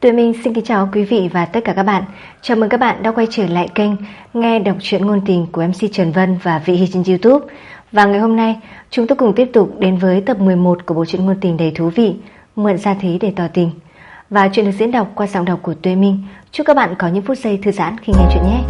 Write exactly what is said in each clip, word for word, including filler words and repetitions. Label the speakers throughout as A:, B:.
A: Tụi mình xin kính chào quý vị và tất cả các bạn. Chào mừng các bạn đã quay trở lại kênh Nghe đọc truyện ngôn tình của em xê Trần Vân và Vị Hy trên YouTube. Và ngày hôm nay, chúng tôi cùng tiếp tục đến với tập mười một của bộ truyện ngôn tình đầy thú vị Mượn Gia Thí Để Tỏ Tình. Và chuyện được diễn đọc qua giọng đọc của Tuệ Minh. Chúc các bạn có những phút giây thư giãn khi nghe chuyện nhé.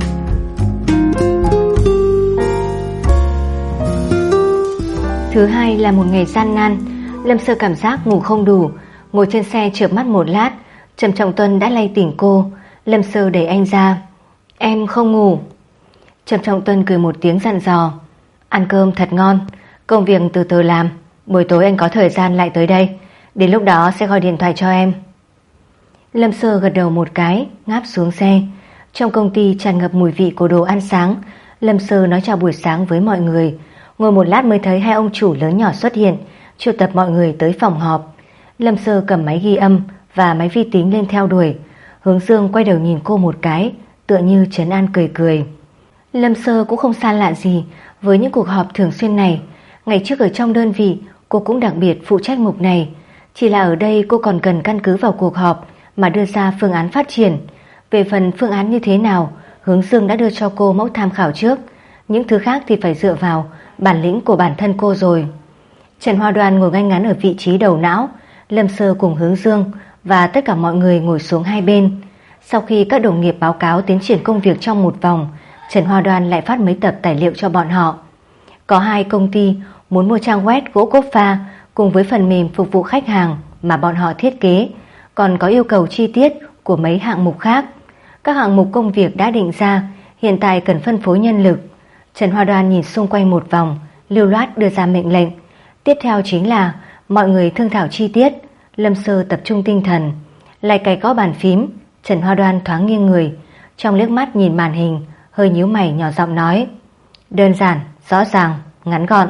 A: Thứ hai là một ngày gian nan. Lâm Sơ cảm giác ngủ không đủ, ngồi trên xe chợp mắt một lát, Trầm Trọng Tuân đã lay tỉnh cô. Lâm Sơ đẩy anh ra. Em không ngủ. Trầm Trọng Tuân cười một tiếng dặn dò. Ăn cơm thật ngon, công việc từ từ làm, buổi tối anh có thời gian lại tới đây, đến lúc đó sẽ gọi điện thoại cho em. Lâm Sơ gật đầu một cái, ngáp xuống xe. Trong công ty tràn ngập mùi vị của đồ ăn sáng. Lâm Sơ nói chào buổi sáng với mọi người. Ngồi một lát mới thấy hai ông chủ lớn nhỏ xuất hiện, triệu tập mọi người tới phòng họp. Lâm Sơ cầm máy ghi âm và máy vi tính lên theo đuổi. Hướng Dương quay đầu nhìn cô một cái, tựa như trấn an cười cười. Lâm Sơ cũng không xa lạ gì với những cuộc họp thường xuyên này. Ngày trước ở trong đơn vị, cô cũng đặc biệt phụ trách mục này. Chỉ là ở đây cô còn cần căn cứ vào cuộc họp mà đưa ra phương án phát triển. Về phần phương án như thế nào, Hướng Dương đã đưa cho cô mẫu tham khảo trước. Những thứ khác thì phải dựa vào bản lĩnh của bản thân cô rồi. Trần Hoa Đoan ngồi ngay ngắn ở vị trí đầu não. Lâm Sơ cùng Hướng Dương và tất cả mọi người ngồi xuống hai bên. Sau khi các đồng nghiệp báo cáo tiến triển công việc trong một vòng, Trần Hoa Đoan lại phát mấy tập tài liệu cho bọn họ. Có hai công ty muốn mua trang web gỗ cốp pha cùng với phần mềm phục vụ khách hàng mà bọn họ thiết kế, còn có yêu cầu chi tiết của mấy hạng mục khác. Các hạng mục công việc đã định ra, hiện tại cần phân phối nhân lực. Trần Hoa Đoan nhìn xung quanh một vòng, lưu loát đưa ra mệnh lệnh. Tiếp theo chính là mọi người thương thảo chi tiết. Lâm Sơ tập trung tinh thần, lại cày gõ bàn phím. Trần Hoa Đoan thoáng nghiêng người, trong liếc mắt nhìn màn hình, hơi nhíu mày nhỏ giọng nói. Đơn giản, rõ ràng, ngắn gọn.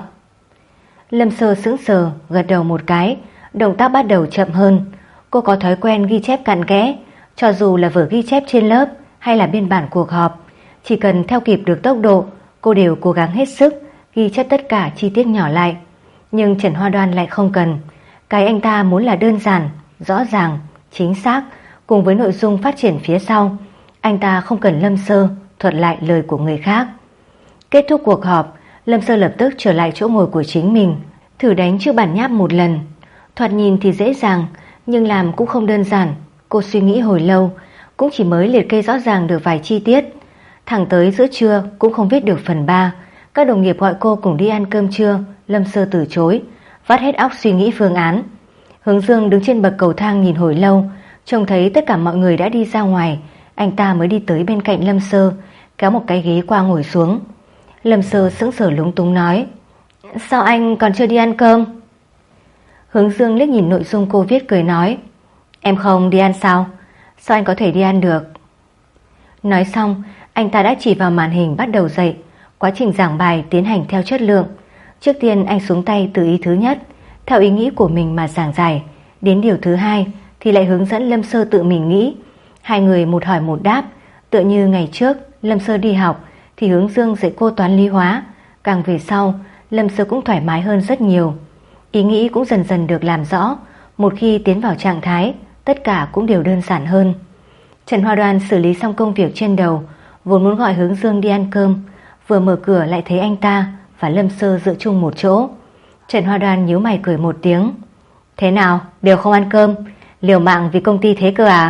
A: Lâm Sơ sững sờ, gật đầu một cái. Động tác bắt đầu chậm hơn. Cô có thói quen ghi chép cặn kẽ, cho dù là vở ghi chép trên lớp hay là biên bản cuộc họp. Chỉ cần theo kịp được tốc độ, cô đều cố gắng hết sức ghi chép tất cả chi tiết nhỏ lại. Nhưng Trần Hoa Đoan lại không cần. Cái anh ta muốn là đơn giản, rõ ràng, chính xác, cùng với nội dung phát triển phía sau. Anh ta không cần Lâm Sơ thuật lại lời của người khác. Kết thúc cuộc họp, Lâm Sơ lập tức trở lại chỗ ngồi của chính mình, thử đánh trước bản nháp một lần. Thoạt nhìn thì dễ dàng, nhưng làm cũng không đơn giản. Cô suy nghĩ hồi lâu, cũng chỉ mới liệt kê rõ ràng được vài chi tiết. Thẳng tới giữa trưa cũng không viết được phần ba. Các đồng nghiệp gọi cô cùng đi ăn cơm trưa, Lâm Sơ từ chối, vắt hết óc suy nghĩ phương án. Hướng Dương đứng trên bậc cầu thang nhìn hồi lâu, trông thấy tất cả mọi người đã đi ra ngoài, anh ta mới đi tới bên cạnh Lâm Sơ, kéo một cái ghế qua ngồi xuống. Lâm Sơ sững sờ lúng túng nói. Sao anh còn chưa đi ăn cơm? Hướng Dương liếc nhìn nội dung cô viết cười nói. Em không đi ăn sao? Sao anh có thể đi ăn được? Nói xong, anh ta đã chỉ vào màn hình bắt đầu dạy. Quá trình giảng bài tiến hành theo chất lượng. Trước tiên anh xuống tay từ ý thứ nhất, theo ý nghĩ của mình mà giảng giải. Đến điều thứ hai thì lại hướng dẫn Lâm Sơ tự mình nghĩ. Hai người một hỏi một đáp, tựa như ngày trước Lâm Sơ đi học thì Hướng Dương dạy cô toán lý hóa. Càng về sau, Lâm Sơ cũng thoải mái hơn rất nhiều. Ý nghĩ cũng dần dần được làm rõ. Một khi tiến vào trạng thái, tất cả cũng đều đơn giản hơn. Trần Hoa Đoan xử lý xong công việc trên đầu, vốn muốn gọi Hướng Dương đi ăn cơm, vừa mở cửa lại thấy anh ta và Lâm Sơ dựa chung một chỗ. Trần Hoa Đoan nhíu mày cười một tiếng. Thế nào, đều không ăn cơm, liều mạng vì công ty thế cơ à?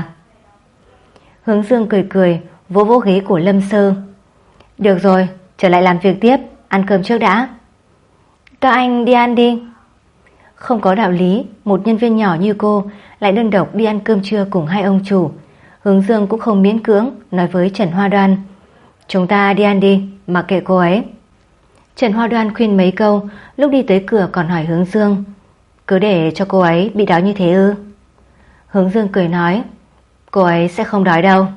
A: Hướng Dương cười cười, vỗ vỗ ghế của Lâm Sơ. Được rồi, trở lại làm việc tiếp, ăn cơm trước đã. Các anh đi ăn đi. Không có đạo lý một nhân viên nhỏ như cô lại đơn độc đi ăn cơm trưa cùng hai ông chủ. Hướng Dương cũng không miễn cưỡng nói với Trần Hoa Đoan. Chúng ta đi ăn đi, mặc kệ cô ấy. Trần Hoa Đoan khuyên mấy câu, lúc đi tới cửa còn hỏi Hướng Dương. Cứ để cho cô ấy bị đói như thế ư? Hướng Dương cười nói. Cô ấy sẽ không đói đâu.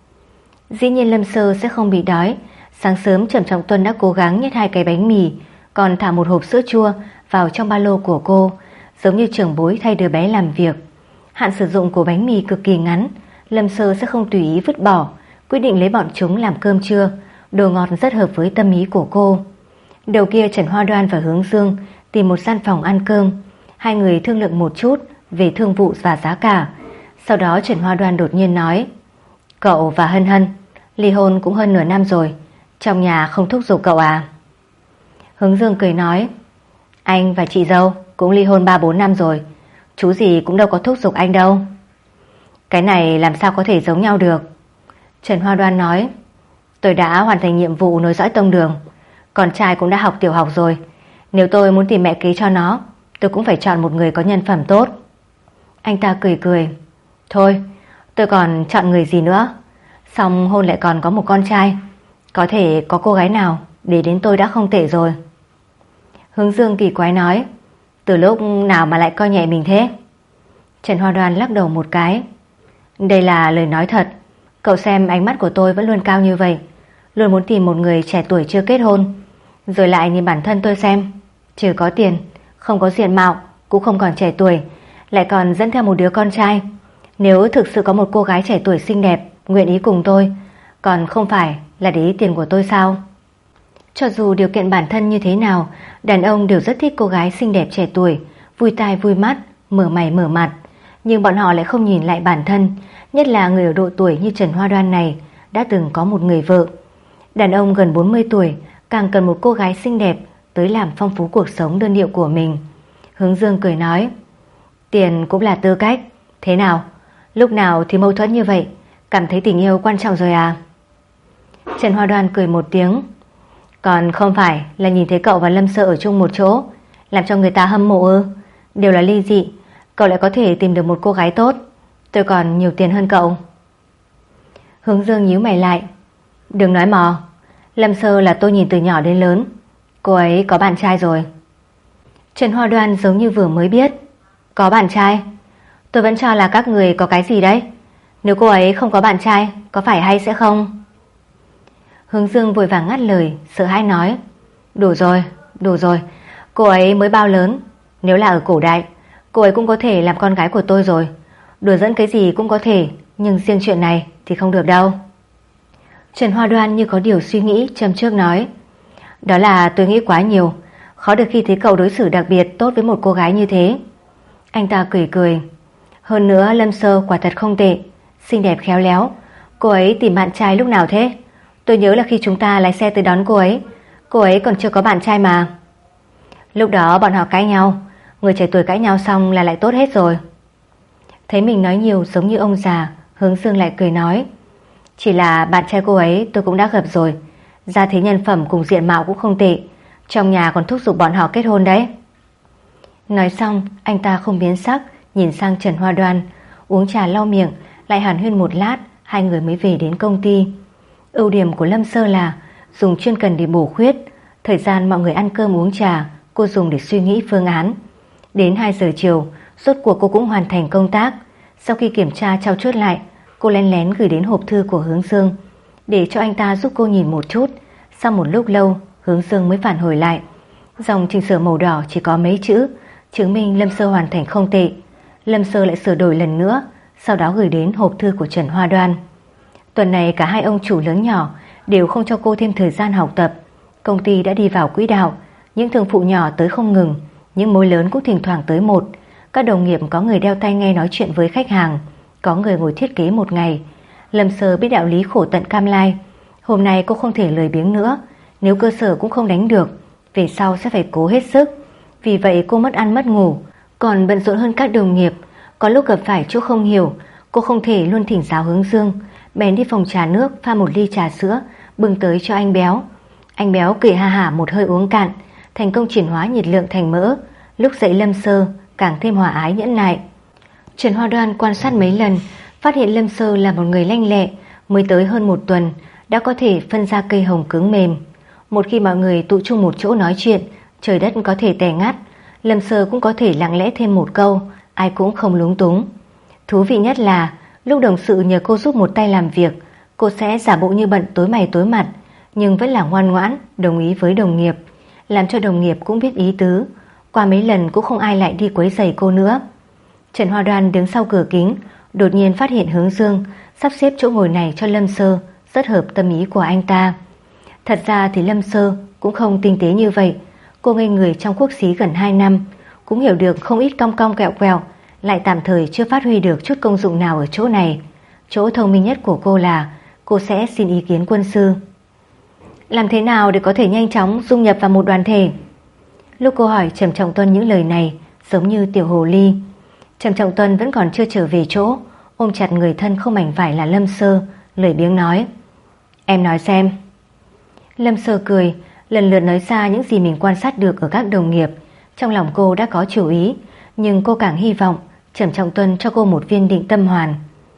A: Dĩ nhiên Lâm Sơ sẽ không bị đói. Sáng sớm Trầm Trọng Tuân đã cố gắng nhét hai cái bánh mì, còn thả một hộp sữa chua vào trong ba lô của cô, giống như trưởng bối thay đứa bé làm việc. Hạn sử dụng của bánh mì cực kỳ ngắn, Lâm Sơ sẽ không tùy ý vứt bỏ, quyết định lấy bọn chúng làm cơm trưa. Đồ ngọt rất hợp với tâm ý của cô. Đầu kia Trần Hoa Đoan và Hướng Dương tìm một gian phòng ăn cơm. Hai người thương lượng một chút về thương vụ và giá cả. Sau đó Trần Hoa Đoan đột nhiên nói: Cậu và Hân Hân ly hôn cũng hơn nửa năm rồi, trong nhà không thúc giục cậu à? Hướng Dương cười nói: Anh và chị dâu cũng ly hôn ba bốn năm rồi, chú gì cũng đâu có thúc giục anh đâu. Cái này làm sao có thể giống nhau được? Trần Hoa Đoan nói: Tôi đã hoàn thành nhiệm vụ nối dõi tông đường, con trai cũng đã học tiểu học rồi, nếu tôi muốn tìm mẹ kế cho nó, tôi cũng phải chọn một người có nhân phẩm tốt. Anh ta cười cười: Thôi, tôi còn chọn người gì nữa? Xong hôn lại còn có một con trai, có thể có cô gái nào để đến tôi đã không tệ rồi. Hướng Dương kỳ quái nói: Từ lúc nào mà lại coi nhẹ mình thế? Trần Hoa Đoan lắc đầu một cái: Đây là lời nói thật. Cậu xem ánh mắt của tôi vẫn luôn cao như vậy, luôn muốn tìm một người trẻ tuổi chưa kết hôn. Rồi lại nhìn bản thân tôi xem, trừ có tiền, không có diện mạo, cũng không còn trẻ tuổi, lại còn dẫn theo một đứa con trai. Nếu thực sự có một cô gái trẻ tuổi xinh đẹp nguyện ý cùng tôi, còn không phải là để ý tiền của tôi sao? Cho dù điều kiện bản thân như thế nào, đàn ông đều rất thích cô gái xinh đẹp trẻ tuổi, vui tai vui mắt, mở mày mở mặt. Nhưng bọn họ lại không nhìn lại bản thân, nhất là người ở độ tuổi như Trần Hoa Đoan này đã từng có một người vợ. Đàn ông gần bốn mươi tuổi càng cần một cô gái xinh đẹp tới làm phong phú cuộc sống đơn điệu của mình. Hướng Dương cười nói: Tiền cũng là tư cách. Thế nào? Lúc nào thì mâu thuẫn như vậy, cảm thấy tình yêu quan trọng rồi à? Trần Hoa Đoan cười một tiếng: Còn không phải là nhìn thấy cậu và Lâm Sơ ở chung một chỗ làm cho người ta hâm mộ ư? Đều là ly dị, cậu lại có thể tìm được một cô gái tốt, tôi còn nhiều tiền hơn cậu. Hướng Dương nhíu mày lại: Đừng nói mò, Lâm Sơ là tôi nhìn từ nhỏ đến lớn, cô ấy có bạn trai rồi. Trần Hoa Đoan giống như vừa mới biết: Có bạn trai? Tôi vẫn cho là các người có cái gì đấy. Nếu cô ấy không có bạn trai, có phải hay sẽ không? Hướng Dương vội vàng ngắt lời, sợ hãi nói: Đủ rồi, đủ rồi, cô ấy mới bao lớn, nếu là ở cổ đại, cô ấy cũng có thể làm con gái của tôi rồi. Đùa dẫn cái gì cũng có thể, nhưng riêng chuyện này thì không được đâu. Trần Hoa Đoan như có điều suy nghĩ, châm chước nói: Đó là tôi nghĩ quá nhiều, khó được khi thấy cậu đối xử đặc biệt tốt với một cô gái như thế. Anh ta cười cười: Hơn nữa Lâm Sơ quả thật không tệ, xinh đẹp khéo léo. Cô ấy tìm bạn trai lúc nào thế? Tôi nhớ là khi chúng ta lái xe tới đón cô ấy, cô ấy còn chưa có bạn trai mà. Lúc đó bọn họ cãi nhau, người trẻ tuổi cãi nhau xong là lại tốt hết rồi. Thấy mình nói nhiều giống như ông già, Hướng Dương lại cười nói: Chỉ là bạn trai cô ấy tôi cũng đã gặp rồi, gia thế nhân phẩm cùng diện mạo cũng không tệ, trong nhà còn thúc giục bọn họ kết hôn đấy. Nói xong anh ta không biến sắc, nhìn sang Trần Hoa Đoan, uống trà lau miệng, lại hàn huyên một lát, hai người mới về đến công ty. Ưu điểm của Lâm Sơ là dùng chuyên cần để bổ khuyết, thời gian mọi người ăn cơm uống trà cô dùng để suy nghĩ phương án. Đến hai giờ chiều, rốt cuộc cô cũng hoàn thành công tác. Sau khi kiểm tra trao chuốt lại, cô lén lén gửi đến hộp thư của Hướng Dương để cho anh ta giúp cô nhìn một chút. Sau một lúc lâu, Hướng Dương mới phản hồi lại. Dòng chỉnh sửa màu đỏ chỉ có mấy chữ, chứng minh Lâm Sơ hoàn thành không tệ. Lâm Sơ lại sửa đổi lần nữa, sau đó gửi đến hộp thư của Trần Hoa Đoan. Tuần này cả hai ông chủ lớn nhỏ đều không cho cô thêm thời gian học tập. Công ty đã đi vào quỹ đạo, những thương phụ nhỏ tới không ngừng, những mối lớn cũng thỉnh thoảng tới một. Các đồng nghiệp có người đeo tai nghe nói chuyện với khách hàng, có người ngồi thiết kế một ngày. Lâm Sơ biết đạo lý khổ tận cam lai. Hôm nay cô không thể lười biếng nữa, nếu cơ sở cũng không đánh được, về sau sẽ phải cố hết sức. Vì vậy cô mất ăn mất ngủ, còn bận rộn hơn các đồng nghiệp. Có lúc gặp phải chỗ không hiểu, cô không thể luôn thỉnh giáo Hướng Dương, bèn đi phòng trà nước pha một ly trà sữa bưng tới cho anh Béo. Anh Béo cười ha hả một hơi uống cạn, thành công chuyển hóa nhiệt lượng thành mỡ. Lúc dậy Lâm Sơ càng thêm hòa ái nhẫn nại. Trần Hoa Đoan quan sát mấy lần, phát hiện Lâm Sơ là một người lanh lẹ, mới tới hơn một tuần đã có thể phân ra cây hồng cứng mềm. Một khi mọi người tụ chung một chỗ nói chuyện, trời đất có thể tè ngắt, Lâm Sơ cũng có thể lặng lẽ thêm một câu, ai cũng không lúng túng. Thú vị nhất là lúc đồng sự nhờ cô giúp một tay làm việc, cô sẽ giả bộ như bận tối mày tối mặt, nhưng vẫn là ngoan ngoãn đồng ý với đồng nghiệp, làm cho đồng nghiệp cũng biết ý tứ. Qua mấy lần cũng không ai lại đi quấy rầy cô nữa. Trần Hoa Đoan đứng sau cửa kính, đột nhiên phát hiện Hướng Dương sắp xếp chỗ ngồi này cho Lâm Sơ, rất hợp tâm ý của anh ta. Thật ra thì Lâm Sơ cũng không tinh tế như vậy. Cô ngây người trong quốc xí gần hai năm, cũng hiểu được không ít cong cong kẹo quẹo, lại tạm thời chưa phát huy được chút công dụng nào ở chỗ này. Chỗ thông minh nhất của cô là cô sẽ xin ý kiến quân sư. Làm thế nào để có thể nhanh chóng dung nhập vào một đoàn thể? Lúc cô hỏi Trầm Trọng Tuân những lời này giống như tiểu hồ ly. Trầm Trọng Tuân vẫn còn chưa trở về chỗ, ôm chặt người thân không mảnh vải là Lâm Sơ, lười biếng nói: Em nói xem. Lâm Sơ cười, lần lượt nói ra những gì mình quan sát được ở các đồng nghiệp. Trong lòng cô đã có chủ ý, nhưng cô càng hy vọng Trầm Trọng Tuân cho cô một viên định tâm hoàn.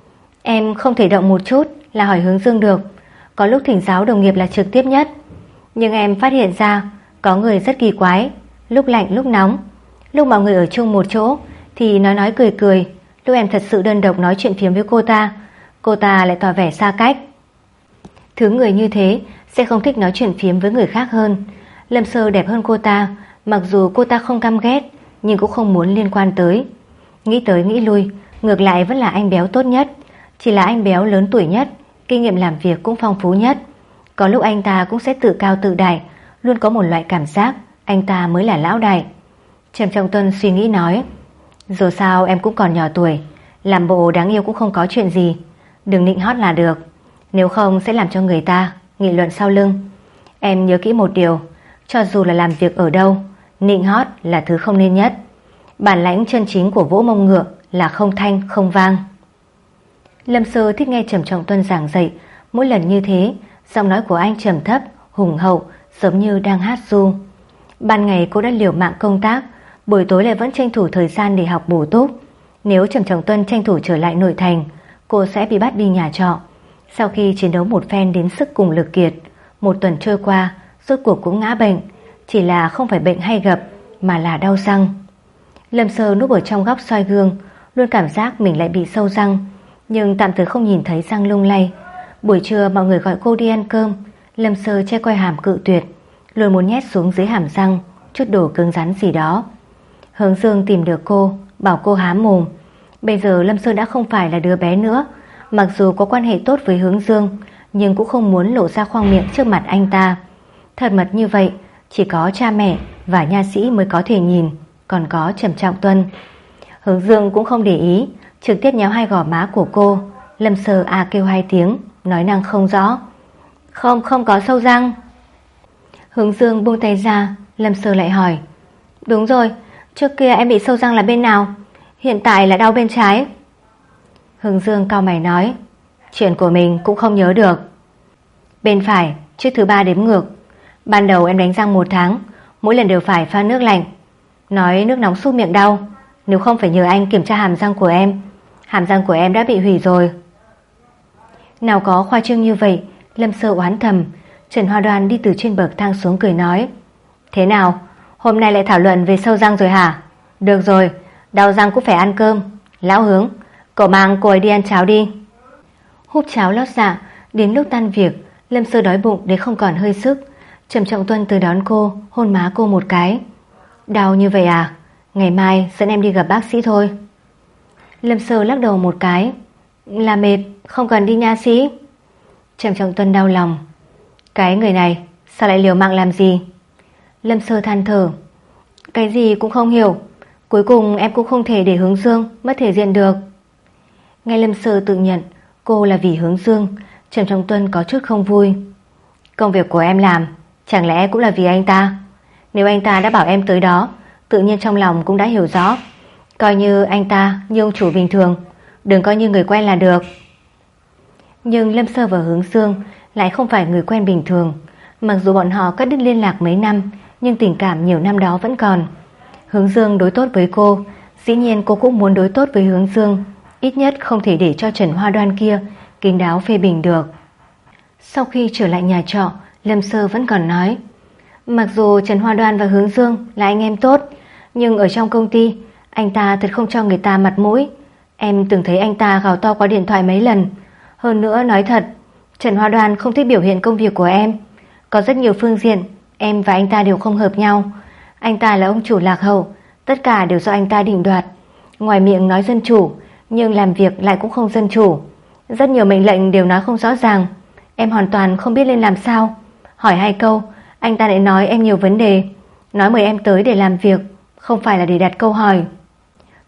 A: Em không thể động một chút là hỏi Hướng Dương được. Có lúc thỉnh giáo đồng nghiệp là trực tiếp nhất. Nhưng em phát hiện ra có người rất kỳ quái, lúc lạnh lúc nóng. Lúc mọi người ở chung một chỗ thì nói nói cười cười. Lúc em thật sự đơn độc nói chuyện phiếm với cô ta, cô ta lại tỏ vẻ xa cách. Thứ người như thế sẽ không thích nói chuyện phiếm với người khác hơn. Lâm Sơ đẹp hơn cô ta, mặc dù cô ta không căm ghét, nhưng cũng không muốn liên quan tới. Nghĩ tới nghĩ lui, ngược lại vẫn là anh béo tốt nhất. Chỉ là anh béo lớn tuổi nhất, kinh nghiệm làm việc cũng phong phú nhất. Có lúc anh ta cũng sẽ tự cao tự đại, luôn có một loại cảm giác anh ta mới là lão đại. Trầm Trọng Tuân suy nghĩ nói: Dù sao em cũng còn nhỏ tuổi, làm bộ đáng yêu cũng không có chuyện gì. Đừng nịnh hót là được, nếu không sẽ làm cho người ta nghị luận sau lưng. Em nhớ kỹ một điều, cho dù là làm việc ở đâu, nịnh hót là thứ không nên nhất. Bản lãnh chân chính của vỗ mông ngựa là không thanh không vang. Lâm Sơ thích nghe Trầm Trọng Tuân giảng dạy. Mỗi lần như thế, giọng nói của anh trầm thấp, hùng hậu, giống như đang hát ru. Ban ngày cô đã liều mạng công tác, buổi tối lại vẫn tranh thủ thời gian để học bổ túc. Nếu Trầm Trọng Tuân tranh thủ trở lại nội thành, cô sẽ bị bắt đi nhà trọ. Sau khi chiến đấu một phen đến sức cùng lực kiệt, một tuần trôi qua, rốt cuộc cũng ngã bệnh. Chỉ là không phải bệnh hay gặp, mà là đau răng. Lâm Sơ núp ở trong góc soi gương, luôn cảm giác mình lại bị sâu răng, nhưng tạm thời không nhìn thấy răng lung lay. Buổi trưa mọi người gọi cô đi ăn cơm, Lâm Sơ che quai hàm cự tuyệt, luôn muốn nhét xuống dưới hàm răng chút đồ cứng rắn gì đó. Hướng Dương tìm được cô, bảo cô hám mồm. Bây giờ Lâm Sơ đã không phải là đứa bé nữa. Mặc dù có quan hệ tốt với Hướng Dương, nhưng cũng không muốn lộ ra khoang miệng trước mặt anh ta. Thật mật như vậy chỉ có cha mẹ và nha sĩ mới có thể nhìn, còn có Trầm Trọng Tuân. Hướng Dương cũng không để ý, trực tiếp nhéo hai gò má của cô. Lâm Sơ à kêu hai tiếng, nói năng không rõ: Không, không có sâu răng. Hướng Dương buông tay ra. Lâm Sơ lại hỏi: Đúng rồi, trước kia em bị sâu răng là bên nào? Hiện tại là đau bên trái. Hướng Dương cau mày nói: Chuyện của mình cũng không nhớ được. Bên phải, trước thứ ba đếm ngược. Ban đầu em đánh răng một tháng, mỗi lần đều phải pha nước lạnh. Nói nước nóng súc miệng đau, nếu không phải nhờ anh kiểm tra hàm răng của em, hàm răng của em đã bị hủy rồi. Nào có khoa trương như vậy. Lâm Sơ oán thầm. Trần Hoa Đoan đi từ trên bậc thang xuống cười nói: Thế nào, hôm nay lại thảo luận về sâu răng rồi hả? Được rồi, đau răng cũng phải ăn cơm. Lão Hướng, cậu mang cô ấy đi ăn cháo đi. Húp cháo lót dạ. Đến lúc tan việc, Lâm Sơ đói bụng đến không còn hơi sức. Trầm Trọng Tuân tới đón cô, hôn má cô một cái. Đau như vậy à? Ngày mai dẫn em đi gặp bác sĩ thôi. Lâm Sơ lắc đầu một cái. Là mệt, không cần đi nha sĩ. Trầm Trọng Tuân đau lòng. Cái người này sao lại liều mạng làm gì? Lâm Sơ than thở. Cái gì cũng không hiểu. Cuối cùng em cũng không thể để Hướng Dương mất thể diện được. Nghe Lâm Sơ tự nhận cô là vì Hướng Dương, Trầm Trọng Tuân có chút không vui. Công việc của em làm chẳng lẽ cũng là vì anh ta? Nếu anh ta đã bảo em tới đó, tự nhiên trong lòng cũng đã hiểu rõ. Coi như anh ta như ông chủ bình thường, đừng coi như người quen là được. Nhưng Lâm Sơ và Hướng Dương lại không phải người quen bình thường. Mặc dù bọn họ cắt đứt liên lạc mấy năm, nhưng tình cảm nhiều năm đó vẫn còn. Hướng Dương đối tốt với cô, dĩ nhiên cô cũng muốn đối tốt với Hướng Dương. Ít nhất không thể để cho Trần Hoa Đoan kia kín đáo phê bình được. Sau khi trở lại nhà trọ, Lâm Sơ vẫn còn nói: Mặc dù Trần Hoa Đoan và Hướng Dương là anh em tốt, nhưng ở trong công ty anh ta thật không cho người ta mặt mũi. Em từng thấy anh ta gào to qua điện thoại mấy lần. Hơn nữa nói thật, Trần Hoa Đoan không thích biểu hiện công việc của em. Có rất nhiều phương diện em và anh ta đều không hợp nhau. Anh ta là ông chủ lạc hậu, tất cả đều do anh ta định đoạt. Ngoài miệng nói dân chủ, nhưng làm việc lại cũng không dân chủ. Rất nhiều mệnh lệnh đều nói không rõ ràng. Em hoàn toàn không biết nên làm sao. Hỏi hai câu, anh ta lại nói em nhiều vấn đề, nói mời em tới để làm việc, không phải là để đặt câu hỏi.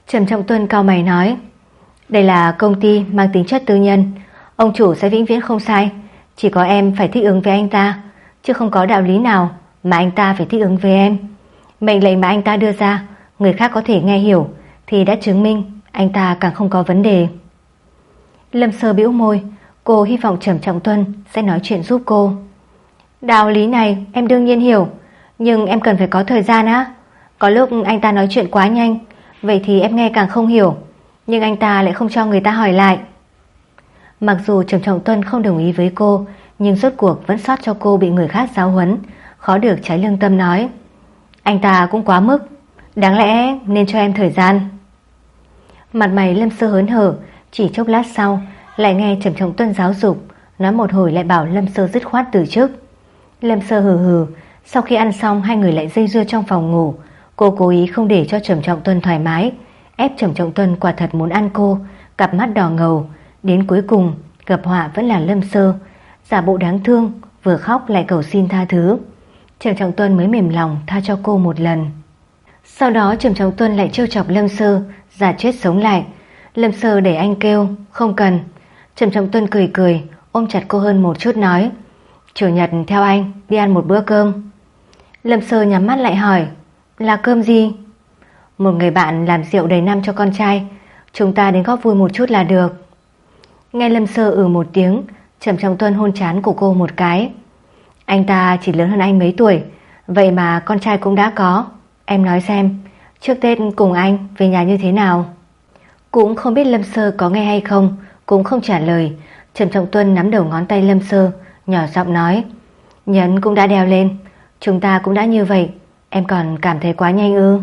A: Trầm Trọng Tuân cau mày nói, đây là công ty mang tính chất tư nhân, ông chủ sẽ vĩnh viễn không sai, chỉ có em phải thích ứng với anh ta, chứ không có đạo lý nào mà anh ta phải thích ứng với em. Mệnh lệnh mà anh ta đưa ra, người khác có thể nghe hiểu thì đã chứng minh anh ta càng không có vấn đề. Lâm Sơ bĩu môi, cô hy vọng Trầm Trọng Tuân sẽ nói chuyện giúp cô. Đạo lý này em đương nhiên hiểu, nhưng em cần phải có thời gian á. Có lúc anh ta nói chuyện quá nhanh, vậy thì em nghe càng không hiểu, nhưng anh ta lại không cho người ta hỏi lại. Mặc dù Trầm Trọng Tuân không đồng ý với cô, nhưng rốt cuộc vẫn sót cho cô bị người khác giáo huấn, khó được trái lương tâm nói, anh ta cũng quá mức, đáng lẽ nên cho em thời gian. Mặt mày Lâm Sơ hớn hở, chỉ chốc lát sau lại nghe Trầm Trọng Tuân giáo dục, nói một hồi lại bảo Lâm Sơ dứt khoát từ chức. Lâm Sơ hừ hừ. Sau khi ăn xong, hai người lại dây dưa trong phòng ngủ. Cô cố ý không để cho Trầm Trọng Tuân thoải mái, ép Trầm Trọng Tuân quả thật muốn ăn cô, cặp mắt đỏ ngầu. Đến cuối cùng gặp họa vẫn là Lâm Sơ, giả bộ đáng thương, vừa khóc lại cầu xin tha thứ. Trầm Trọng Tuân mới mềm lòng tha cho cô một lần. Sau đó Trầm Trọng Tuân lại trêu chọc Lâm Sơ, giả chết sống lại. Lâm Sơ để anh kêu không cần. Trầm Trọng Tuân cười cười, ôm chặt cô hơn một chút nói, chủ nhật theo anh đi ăn một bữa cơm. Lâm Sơ nhắm mắt lại hỏi, là cơm gì? Một người bạn làm rượu đầy năm cho con trai, chúng ta đến góp vui một chút là được. Nghe Lâm Sơ ừ một tiếng, Trầm Trọng Tuân hôn trán của cô một cái. Anh ta chỉ lớn hơn anh mấy tuổi, vậy mà con trai cũng đã có. Em nói xem, trước Tết cùng anh về nhà như thế nào? Cũng không biết Lâm Sơ có nghe hay không, cũng không trả lời. Trầm Trọng Tuân nắm đầu ngón tay Lâm Sơ, nhỏ giọng nói, nhẫn cũng đã đeo lên, chúng ta cũng đã như vậy, em còn cảm thấy quá nhanh ư?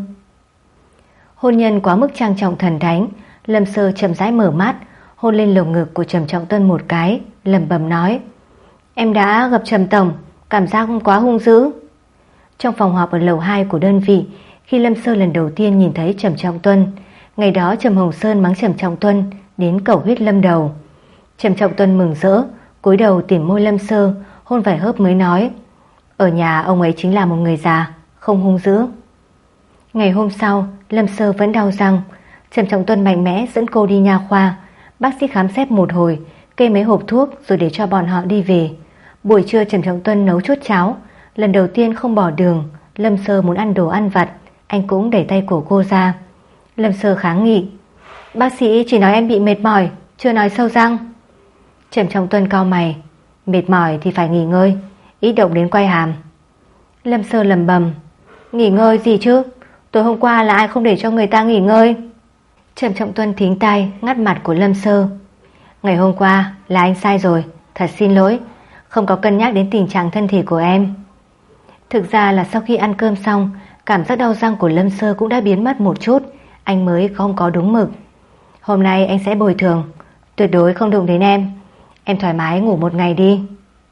A: Hôn nhân quá mức trang trọng thần thánh. Lâm Sơ chậm rãi mở mắt, hôn lên lồng ngực của Trầm Trọng Tuân một cái, lẩm bẩm nói, em đã gặp Trầm tổng, cảm giác quá hung dữ. Trong phòng họp ở lầu hai của đơn vị, khi Lâm Sơ lần đầu tiên nhìn thấy Trầm Trọng Tuân, ngày đó Trầm Hồng Sơn mắng Trầm Trọng Tuân đến cầu huyết lâm đầu. Trầm Trọng Tuân mừng rỡ, cúi đầu tìm môi Lâm Sơ, hôn vài hớp mới nói, ở nhà ông ấy chính là một người già, không hung dữ. Ngày hôm sau, Lâm Sơ vẫn đau răng. Trầm Trọng Tuân mạnh mẽ dẫn cô đi nha khoa. Bác sĩ khám xét một hồi, kê mấy hộp thuốc rồi để cho bọn họ đi về. Buổi trưa Trầm Trọng Tuân nấu chút cháo, lần đầu tiên không bỏ đường. Lâm Sơ muốn ăn đồ ăn vặt, anh cũng đẩy tay cổ cô ra. Lâm Sơ kháng nghị, bác sĩ chỉ nói em bị mệt mỏi, chưa nói sâu răng. Trầm Trọng Tuân cau mày, mệt mỏi thì phải nghỉ ngơi, ít động đến quay hàm. Lâm Sơ lầm bầm, nghỉ ngơi gì chứ, tối hôm qua là ai không để cho người ta nghỉ ngơi? Trầm Trọng Tuân thính tai ngắt mặt của Lâm Sơ, ngày hôm qua là anh sai rồi, thật xin lỗi, không có cân nhắc đến tình trạng thân thể của em. Thực ra là sau khi ăn cơm xong, cảm giác đau răng của Lâm Sơ cũng đã biến mất một chút, anh mới không có đúng mực. Hôm nay anh sẽ bồi thường, tuyệt đối không đụng đến em, em thoải mái ngủ một ngày đi.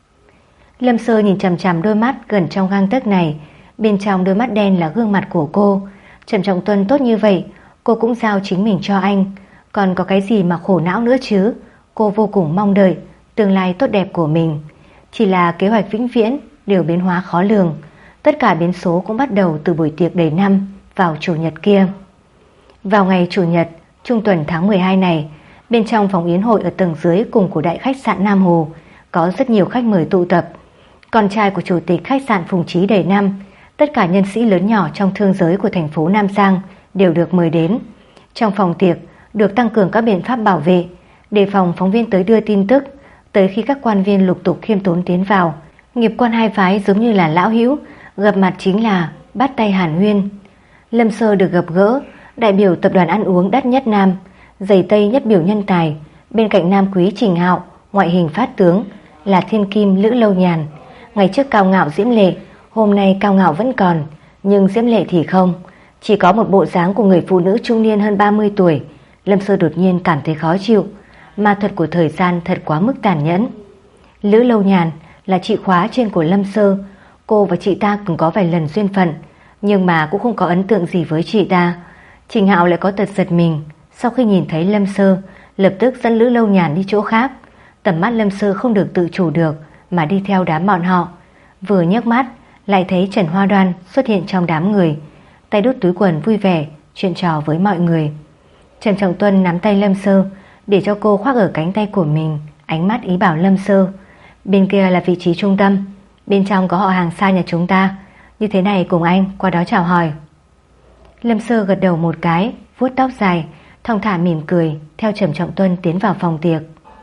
A: Lâm Sơ nhìn chằm chằm đôi mắt gần trong gang tấc này, bên trong đôi mắt đen là gương mặt của cô. Trầm Trọng Tuân tốt như vậy, cô cũng giao chính mình cho anh, còn có cái gì mà khổ não nữa chứ. Cô vô cùng mong đợi tương lai tốt đẹp của mình, chỉ là kế hoạch vĩnh viễn đều biến hóa khó lường. Tất cả biến số cũng bắt đầu từ buổi tiệc đầy năm vào chủ nhật kia. Vào ngày chủ nhật trung tuần tháng mười hai này, bên trong phòng yến hội ở tầng dưới cùng của đại khách sạn Nam Hồ có rất nhiều khách mời tụ tập. Con trai của chủ tịch khách sạn Phùng Chí đầy năm, tất cả nhân sĩ lớn nhỏ trong thương giới của thành phố Nam Giang đều được mời đến. Trong phòng tiệc được tăng cường các biện pháp bảo vệ, đề phòng phóng viên tới đưa tin tức. Tới khi các quan viên lục tục khiêm tốn tiến vào, nghiệp quan hai phái giống như là lão hữu, gặp mặt chính là bắt tay hàn huyên. Lâm Sơ được gặp gỡ đại biểu tập đoàn ăn uống đắt nhất Nam, giày tây nhất biểu nhân tài, bên cạnh Nam Quý Trình Hạo, ngoại hình phát tướng là thiên kim Lữ Lâu Nhàn. Ngày trước cao ngạo diễm lệ, hôm nay cao ngạo vẫn còn, nhưng diễm lệ thì không, chỉ có một bộ dáng của người phụ nữ trung niên hơn ba mươi tuổi. Lâm Sơ đột nhiên cảm thấy khó chịu, ma thuật của thời gian thật quá mức tàn nhẫn. Lữ Lâu Nhàn là chị khóa trên của Lâm Sơ, cô và chị ta từng có vài lần duyên phận, nhưng mà cũng không có ấn tượng gì với chị ta. Trình Hạo lại có tật giật mình, sau khi nhìn thấy Lâm Sơ, lập tức dẫn Lữ Lâu Nhàn đi chỗ khác. Tầm mắt Lâm Sơ không được tự chủ được mà đi theo đám bọn họ. Vừa nhấc mắt lại thấy Trần Hoa Đoan xuất hiện trong đám người, tay đút túi quần vui vẻ chuyện trò với mọi người. Trầm Trọng Tuân nắm tay Lâm Sơ, để cho cô khoác ở cánh tay của mình, ánh mắt ý bảo Lâm Sơ: bên kia là vị trí trung tâm, bên trong có họ hàng xa nhà chúng ta, như thế này cùng anh qua đó chào hỏi. Lâm Sơ gật đầu một cái, vuốt tóc dài, thong thả mỉm cười, theo Trầm Trọng Tuân tiến vào phòng tiệc.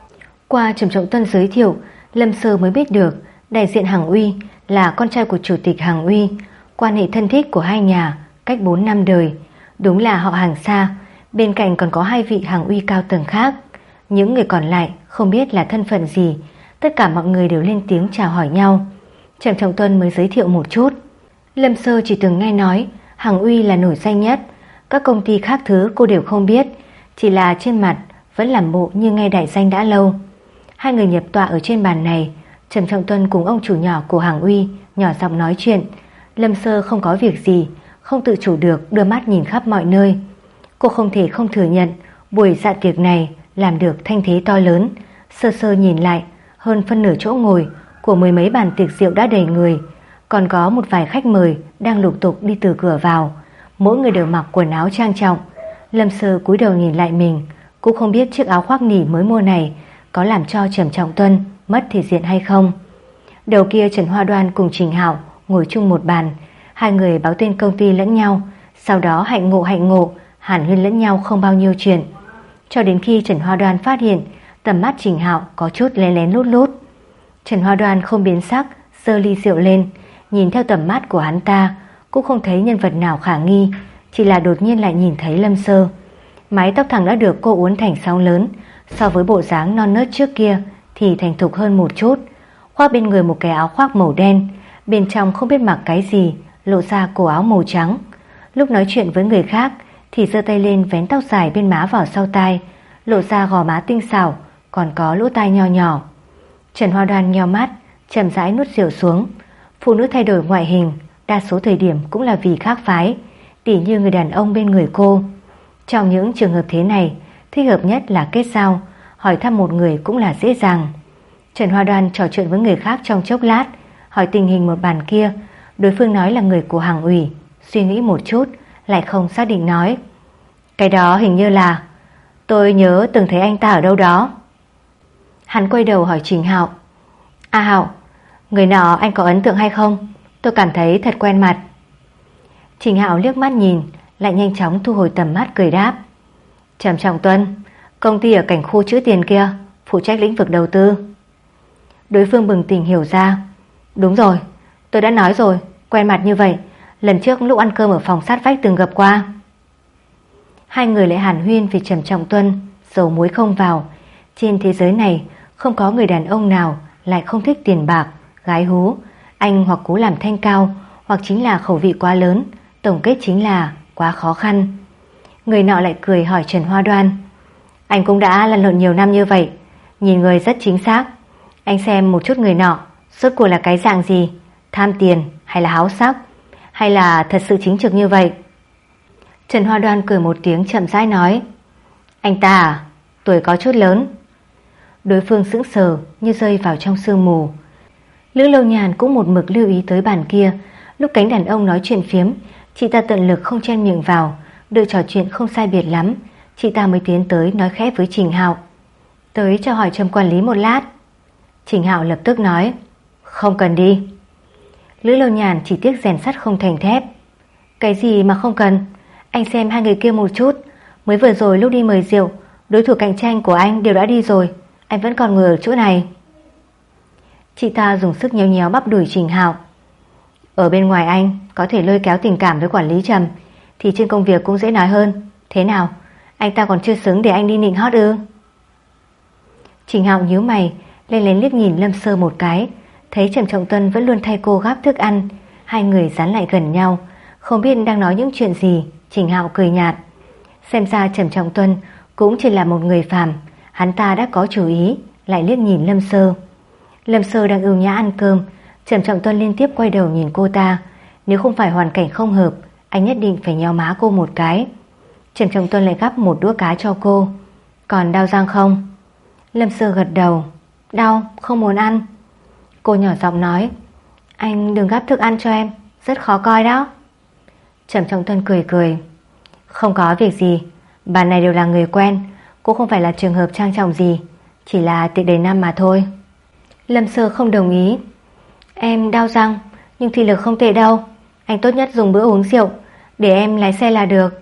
A: Qua Trầm Trọng Tuân giới thiệu, Lâm Sơ mới biết được đại diện Hằng Uy là con trai của chủ tịch Hằng Uy, quan hệ thân thiết của hai nhà cách bốn năm đời, đúng là họ hàng xa. Bên cạnh còn có hai vị Hằng Uy cao tầng khác. Những người còn lại không biết là thân phận gì. Tất cả mọi người đều lên tiếng chào hỏi nhau. Trầm Trọng Tuân mới giới thiệu một chút. Lâm Sơ chỉ từng nghe nói Hằng Uy là nổi danh nhất, các công ty khác thứ cô đều không biết, chỉ là trên mặt vẫn làm bộ như nghe đại danh đã lâu. Hai người nhập tọa ở trên bàn này. Trầm Trọng Tuân cùng ông chủ nhỏ của Hằng Uy nhỏ giọng nói chuyện. Lâm Sơ không có việc gì, không tự chủ được đưa mắt nhìn khắp mọi nơi. Cô không thể không thừa nhận buổi dạ tiệc này làm được thanh thế to lớn. Sơ sơ nhìn lại, hơn phân nửa chỗ ngồi của mười mấy bàn tiệc rượu đã đầy người, còn có một vài khách mời đang lục tục đi từ cửa vào, mỗi người đều mặc quần áo trang trọng. Lâm Sơ cúi đầu nhìn lại mình, cũng không biết chiếc áo khoác nỉ mới mua này có làm cho Trầm Trọng Tuân mất thể diện hay không. Đầu kia Trần Hoa Đoan cùng Trình Hạo ngồi chung một bàn, hai người báo tên công ty lẫn nhau, sau đó hạnh ngộ hạnh ngộ hàn huyên lẫn nhau không bao nhiêu chuyện, cho đến khi Trần Hoa Đoan phát hiện tầm mắt Trình Hạo có chút lén lén lút lút. Trần Hoa Đoan không biến sắc, giơ ly rượu lên, nhìn theo tầm mắt của hắn ta, cũng không thấy nhân vật nào khả nghi, chỉ là đột nhiên lại nhìn thấy Lâm Sơ. Mái tóc thẳng đã được cô uốn thành sóng lớn, so với bộ dáng non nớt trước kia thì thành thục hơn một chút, khoác bên người một cái áo khoác màu đen, bên trong không biết mặc cái gì, lộ ra cổ áo màu trắng. Lúc nói chuyện với người khác thì giơ tay lên vén tóc dài bên má vào sau tai, lộ ra gò má tinh xảo, còn có lỗ tai nho nhỏ. Trần Hoa Đoan nheo mắt, chậm rãi nuốt rượu xuống. Phụ nữ thay đổi ngoại hình đa số thời điểm cũng là vì khác phái, tỉ như người đàn ông bên người cô. Trong những trường hợp thế này, thích hợp nhất là kết giao, hỏi thăm một người cũng là dễ dàng. Trần Hoa Đoan trò chuyện với người khác trong chốc lát, hỏi tình hình một bàn kia. Đối phương nói là người của Hằng Ủy, suy nghĩ một chút lại không xác định nói: cái đó hình như là, tôi nhớ từng thấy anh ta ở đâu đó. Hắn quay đầu hỏi Trình Hạo: A Hạo, người nọ anh có ấn tượng hay không? Tôi cảm thấy thật quen mặt. Trình Hạo liếc mắt nhìn, lại nhanh chóng thu hồi tầm mắt cười đáp: Trầm Trọng Tuân, công ty ở cảnh khu chữ tiền kia, phụ trách lĩnh vực đầu tư. Đối phương bừng tỉnh hiểu ra: đúng rồi, tôi đã nói rồi, quen mặt như vậy, lần trước lúc ăn cơm ở phòng sát vách từng gặp qua. Hai người lại hàn huyên về Trầm Trọng Tuân, dầu muối không vào. Trên thế giới này không có người đàn ông nào lại không thích tiền bạc, gái hú. Anh hoặc cố làm thanh cao, hoặc chính là khẩu vị quá lớn, tổng kết chính là quá khó khăn. Người nọ lại cười hỏi Trần Hoa Đoan: anh cũng đã lăn lộn nhiều năm như vậy, nhìn người rất chính xác. Anh xem một chút người nọ rốt cuộc là cái dạng gì, tham tiền hay là háo sắc, hay là thật sự chính trực như vậy? Trần Hoa Đoan cười một tiếng chậm rãi nói: anh ta à, tuổi có chút lớn. Đối phương sững sờ như rơi vào trong sương mù. Lữ Lâu Nhàn cũng một mực lưu ý tới bàn kia. Lúc cánh đàn ông nói chuyện phiếm, chị ta tận lực không chen miệng vào, đợi trò chuyện không sai biệt lắm, chị ta mới tiến tới nói khẽ với Trình Hạo: tới chào hỏi Trầm quản lý một lát. Trình Hạo lập tức nói: không cần đi. Lữ Lâu Nhàn chỉ tiếc rèn sắt không thành thép: cái gì mà không cần, anh xem hai người kia một chút, mới vừa rồi lúc đi mời rượu, đối thủ cạnh tranh của anh đều đã đi rồi, anh vẫn còn ngồi ở chỗ này. Chị ta dùng sức nhéo nhéo bắp đùi Trình Hạo: ở bên ngoài anh có thể lôi kéo tình cảm với quản lý Trầm, thì trên công việc cũng dễ nói hơn. Thế nào, anh ta còn chưa xứng để anh đi nịnh hót ư? Trình Hạo nhíu mày, lên lén liếc nhìn Lâm Sơ một cái, thấy Trầm Trọng Tuân vẫn luôn thay cô gắp thức ăn. Hai người dán lại gần nhau, không biết đang nói những chuyện gì. Trình Hạo cười nhạt: xem ra Trầm Trọng Tuân cũng chỉ là một người phàm, hắn ta đã có chủ ý. Lại liếc nhìn Lâm Sơ. Lâm Sơ đang ưu nhã ăn cơm, Trầm Trọng Tuân liên tiếp quay đầu nhìn cô ta. Nếu không phải hoàn cảnh không hợp, anh nhất định phải nhéo má cô một cái. Trầm Trọng Tuân lại gắp một đũa cá cho cô: còn đau răng không? Lâm Sơ gật đầu: đau, không muốn ăn. Cô nhỏ giọng nói: anh đừng gắp thức ăn cho em, rất khó coi đó. Trầm Trọng Tuân cười cười: không có việc gì, Bàn này đều là người quen, cũng không phải là trường hợp trang trọng gì, chỉ là tiệc đầy năm mà thôi. Lâm Sơ không đồng ý. Em đau răng, nhưng thị lực không tệ đâu. Anh tốt nhất dùng bữa uống rượu, để em lái xe là được.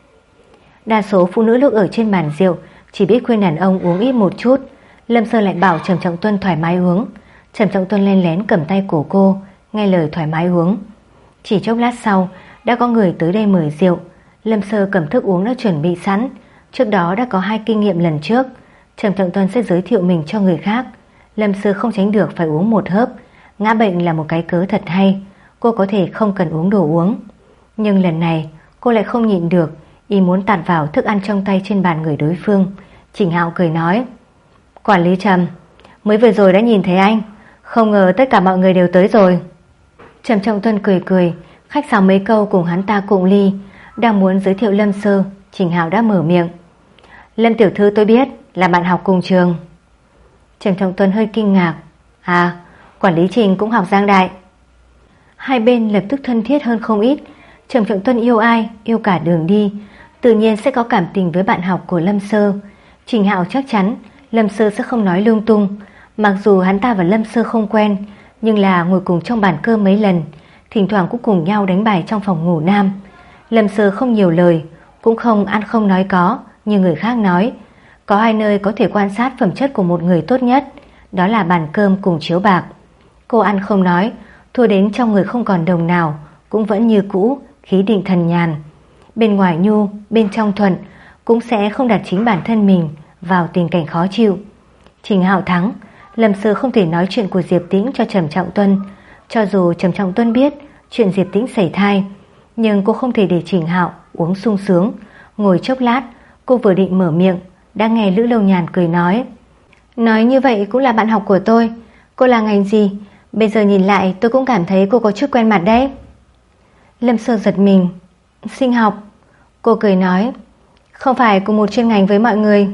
A: Đa số phụ nữ lúc ở trên bàn rượu chỉ biết khuyên đàn ông uống ít một chút. Lâm Sơ lại bảo Trầm Trọng Tuân thoải mái uống. Trầm Trọng Tuân len lén cầm tay cổ cô, nghe lời thoải mái uống. Chỉ chốc lát sau đã có người tới đây mời rượu. Lâm Sơ cầm thức uống đã chuẩn bị sẵn. Trước đó đã có hai kinh nghiệm lần trước. Trầm Trọng Tuân sẽ giới thiệu mình cho người khác. Lâm Sơ không tránh được phải uống một hớp. Ngã bệnh là một cái cớ thật hay. Cô có thể không cần uống đồ uống. Nhưng lần này cô lại không nhịn được, ý muốn tạt vào thức ăn trong tay trên bàn người đối phương. Trình Hạo cười nói: Quản lý Trầm, mới vừa rồi đã nhìn thấy anh, không ngờ tất cả mọi người đều tới rồi. Trầm Trọng Tuân cười cười, khách sáo mấy câu cùng hắn ta cụng ly. Đang muốn giới thiệu Lâm Sơ, Trình Hạo đã mở miệng: Lâm tiểu thư tôi biết là bạn học cùng trường. Trầm Trọng Tuân hơi kinh ngạc: À, quản lý Trình cũng học Giang Đại. Hai bên lập tức thân thiết hơn không ít. Trầm Trọng Tuân yêu ai, yêu cả đường đi, tự nhiên sẽ có cảm tình với bạn học của Lâm Sơ. Trình Hạo chắc chắn Lâm Sơ sẽ không nói lung tung. Mặc dù hắn ta và Lâm Sơ không quen, nhưng là ngồi cùng trong bàn cơm mấy lần, thỉnh thoảng cũng cùng nhau đánh bài trong phòng ngủ nam. Lâm Sơ không nhiều lời, cũng không ăn không nói có như người khác nói. Có hai nơi có thể quan sát phẩm chất của một người tốt nhất, đó là bàn cơm cùng chiếu bạc. Cô ăn không nói, thua đến trong người không còn đồng nào, cũng vẫn như cũ, khí định thần nhàn. Bên ngoài nhu, bên trong thuận, cũng sẽ không đặt chính bản thân mình vào tình cảnh khó chịu. Trình Hạo thắng, Lâm Sơ không thể nói chuyện của Diệp Tĩnh cho Trầm Trọng Tuân. Cho dù Trầm Trọng Tuân biết chuyện Diệp Tĩnh sảy thai, nhưng cô không thể để Trình Hạo uống sung sướng. Ngồi chốc lát, cô vừa định mở miệng, đã nghe Lữ Lâu Nhàn cười nói: Nói như vậy cũng là bạn học của tôi. Cô là ngành gì? Bây giờ nhìn lại tôi cũng cảm thấy cô có chút quen mặt đấy. Lâm Sơ giật mình: Sinh học. Cô cười nói: Không phải cùng một chuyên ngành với mọi người.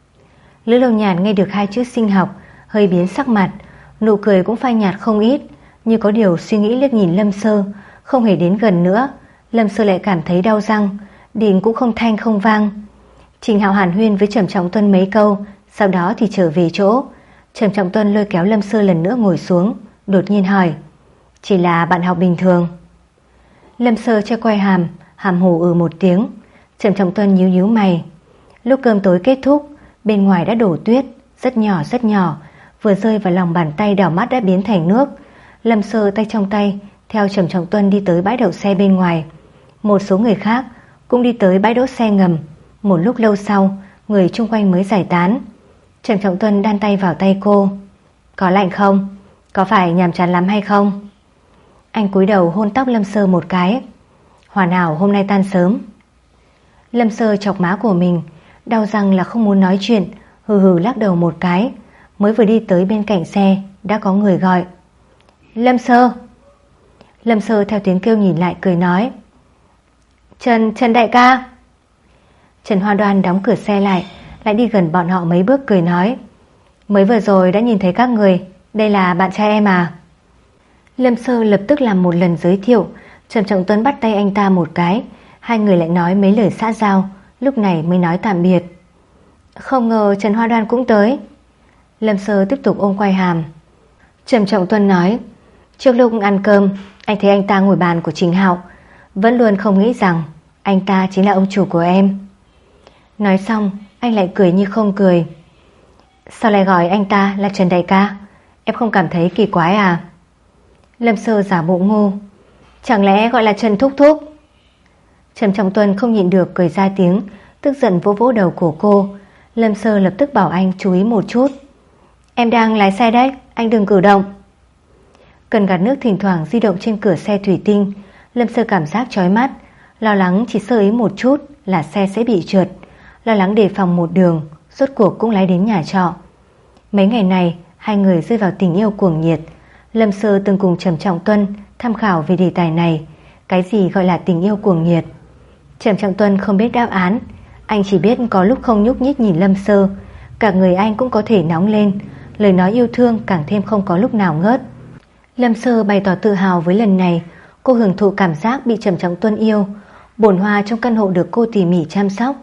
A: Lữ Lâu Nhàn nghe được hai chữ sinh học, hơi biến sắc mặt, nụ cười cũng phai nhạt không ít, như có điều suy nghĩ liếc nhìn Lâm Sơ, không hề đến gần nữa. Lâm Sơ lại cảm thấy đau răng, điện cũng không thanh không vang. Trình Hạo hàn huyên với Trầm Trọng Tuân mấy câu, sau đó thì trở về chỗ. Trầm Trọng Tuân lôi kéo Lâm Sơ lần nữa ngồi xuống, đột nhiên hỏi: Chỉ là bạn học bình thường? Lâm Sơ cho quay hàm, hàm hù ừ một tiếng. Trầm Trọng Tuân nhíu nhíu mày. Lúc cơm tối kết thúc, bên ngoài đã đổ tuyết, rất nhỏ rất nhỏ, vừa rơi vào lòng bàn tay đỏ mắt đã biến thành nước. Lâm Sơ tay trong tay theo Trầm Trọng Tuân đi tới bãi đậu xe bên ngoài. Một số người khác cũng đi tới bãi đỗ xe ngầm. Một lúc lâu sau, người chung quanh mới giải tán. Trầm Trọng Tuân đan tay vào tay cô: Có lạnh không? Có phải nhàm chán lắm hay không? Anh cúi đầu hôn tóc Lâm Sơ một cái: Hoàn hảo hôm nay tan sớm. Lâm Sơ chọc má của mình, đau răng là không muốn nói chuyện, hừ hừ lắc đầu một cái. Mới vừa đi tới bên cạnh xe, đã có người gọi: Lâm Sơ. Lâm Sơ theo tiếng kêu nhìn lại cười nói: Trần, Trần đại ca. Trần Hoa Đoan đóng cửa xe lại, lại đi gần bọn họ mấy bước cười nói: Mới vừa rồi đã nhìn thấy các người, đây là bạn trai em à? Lâm Sơ lập tức làm một lần giới thiệu. Trầm Trọng Tuân bắt tay anh ta một cái, hai người lại nói mấy lời xã giao, lúc này mới nói tạm biệt. Không ngờ Trần Hoa Đoan cũng tới. Lâm Sơ tiếp tục ôm quay hàm. Trầm Trọng Tuân nói: Trước lúc ăn cơm, anh thấy anh ta ngồi bàn của Trình Hạo, vẫn luôn không nghĩ rằng anh ta chính là ông chủ của em. Nói xong, anh lại cười như không cười. Sao lại gọi anh ta là Trần đại ca? Em không cảm thấy kỳ quái à? Lâm Sơ giả bộ ngu: Chẳng lẽ gọi là Trần thúc thúc? Trầm Trọng Tuân không nhịn được cười ra tiếng, tức giận vỗ vỗ đầu của cô. Lâm Sơ lập tức bảo anh chú ý một chút: Em đang lái xe đấy, anh đừng cử động. Cần gạt nước thỉnh thoảng di động trên cửa xe thủy tinh. Lâm Sơ cảm giác chói mắt, lo lắng chỉ sơ ý một chút là xe sẽ bị trượt, lo lắng đề phòng một đường, rốt cuộc cũng lái đến nhà trọ. Mấy ngày này hai người rơi vào tình yêu cuồng nhiệt. Lâm Sơ từng cùng Trầm Trọng Tuân tham khảo về đề tài này, cái gì gọi là tình yêu cuồng nhiệt. Trầm Trọng Tuân không biết đáp án, anh chỉ biết có lúc không nhúc nhích nhìn Lâm Sơ, cả người anh cũng có thể nóng lên, lời nói yêu thương càng thêm không có lúc nào ngớt. Lâm Sơ bày tỏ tự hào với lần này, cô hưởng thụ cảm giác bị Trầm Trọng Tuân yêu. Bồn hoa trong căn hộ được cô tỉ mỉ chăm sóc,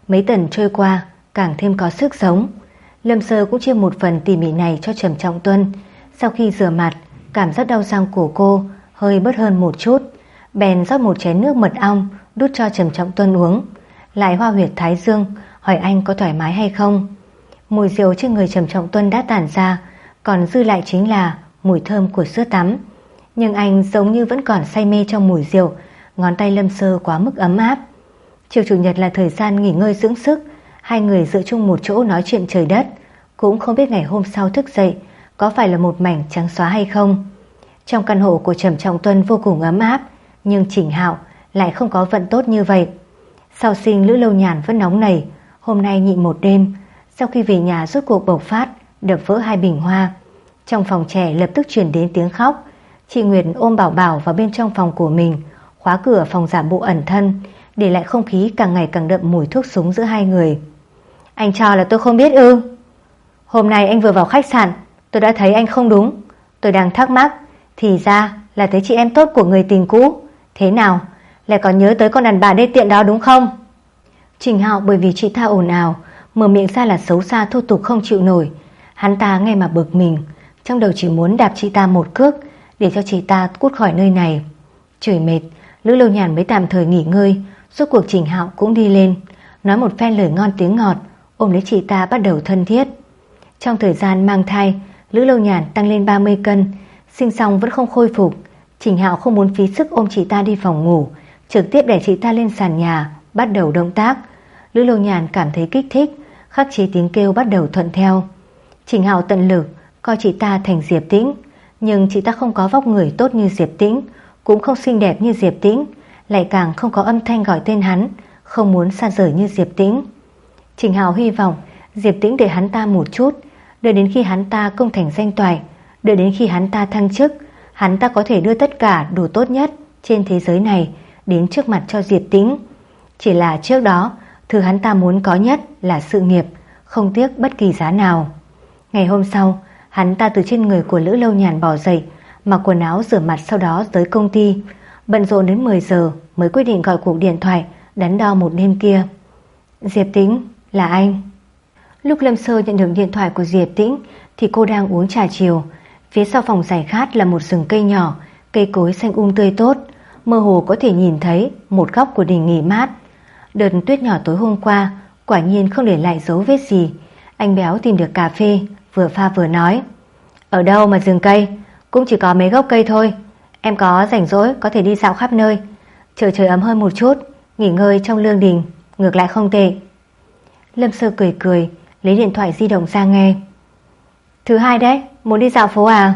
A: Mấy tuần trôi qua càng thêm có sức sống. Lâm Sơ cũng chia một phần tỉ mỉ này cho Trầm Trọng Tuân. Sau khi rửa mặt, cảm giác đau răng cổ cô hơi bớt hơn một chút, bèn rót một chén nước mật ong đút cho Trầm Trọng Tuân uống, lại hoa huyệt thái dương, hỏi anh có thoải mái hay không. Mùi rượu trên người Trầm Trọng Tuân đã tản ra, còn dư lại chính là mùi thơm của sữa tắm. Nhưng anh giống như vẫn còn say mê trong mùi rượu. Ngón tay Lâm Sơ quá mức ấm áp. Chiều chủ nhật là thời gian nghỉ ngơi dưỡng sức. Hai người dựa chung một chỗ nói chuyện trời đất. Cũng không biết ngày hôm sau thức dậy có phải là một mảnh trắng xóa hay không. Trong căn hộ của Trầm Trọng Tuân vô cùng ấm áp, nhưng Trình Hạo lại không có vận tốt như vậy. Sau sinh Lữ Lâu Nhàn vẫn nóng nảy, hôm nay nhịn một đêm. Sau khi về nhà rốt cuộc bộc phát, đập vỡ hai bình hoa. Trong phòng trẻ lập tức truyền đến tiếng khóc. Chị Nguyệt ôm Bảo Bảo vào bên trong phòng của mình, khóa cửa phòng giả bộ ẩn thân, để lại không khí càng ngày càng đậm mùi thuốc súng giữa hai người. Anh cho là tôi không biết ư? Hôm nay anh vừa vào khách sạn, tôi đã thấy anh không đúng. Tôi đang thắc mắc, thì ra là thấy chị em tốt của người tình cũ. Thế nào, lại còn nhớ tới con đàn bà đê tiện đó đúng không? Trình Hạo bởi vì chị ta ồn ào, mở miệng ra là xấu xa thô tục không chịu nổi. Hắn ta nghe mà bực mình, trong đầu chỉ muốn đạp chị ta một cước để cho chị ta cút khỏi nơi này. Trời mệt, Lữ Lâu Nhàn mới tạm thời nghỉ ngơi. Rốt cuộc Trình Hạo cũng đi lên, nói một phen lời ngon tiếng ngọt, ôm lấy chị ta bắt đầu thân thiết. Trong thời gian mang thai, Lữ Lâu Nhàn tăng lên ba mươi cân, sinh xong vẫn không khôi phục. Trình Hạo không muốn phí sức ôm chị ta đi phòng ngủ, trực tiếp đẩy chị ta lên sàn nhà, bắt đầu động tác. Lữ Lâu Nhàn cảm thấy kích thích, khắc chế tiếng kêu bắt đầu thuận theo. Trình Hạo tận lực coi chị ta thành Diệp Tĩnh, nhưng chị ta không có vóc người tốt như Diệp Tĩnh, cũng không xinh đẹp như Diệp Tĩnh, lại càng không có âm thanh gọi tên hắn, không muốn xa rời như Diệp Tĩnh. Trình Hạo hy vọng Diệp Tĩnh để hắn ta một chút, đợi đến khi hắn ta công thành danh toại, đợi đến khi hắn ta thăng chức, hắn ta có thể đưa tất cả đồ tốt nhất trên thế giới này đến trước mặt cho Diệp Tĩnh. Chỉ là trước đó, thứ hắn ta muốn có nhất là sự nghiệp, không tiếc bất kỳ giá nào. Ngày hôm sau, hắn ta từ trên người của Lữ Lâu Nhàn bò dậy, mặc quần áo rửa mặt, sau đó tới công ty. Bận rộn đến mười giờ mới quyết định gọi cuộc điện thoại đắn đo một đêm kia. Diệp Tĩnh, là anh. Lúc Lâm Sơ nhận được điện thoại của Diệp Tĩnh thì cô đang uống trà chiều. Phía sau phòng giải khát là một rừng cây nhỏ, cây cối xanh um tươi tốt, mơ hồ có thể nhìn thấy một góc của đình nghỉ mát. Đợt tuyết nhỏ tối hôm qua quả nhiên không để lại dấu vết gì. Anh béo tìm được cà phê, vừa pha vừa nói: ở đâu mà rừng cây, cũng chỉ có mấy gốc cây thôi. Em có rảnh rỗi có thể đi dạo khắp nơi, chờ trời ấm hơn một chút, nghỉ ngơi trong lương đình, ngược lại không tệ. Lâm Sơ cười cười, lấy điện thoại di động ra nghe. Thứ hai đấy, muốn đi dạo phố à?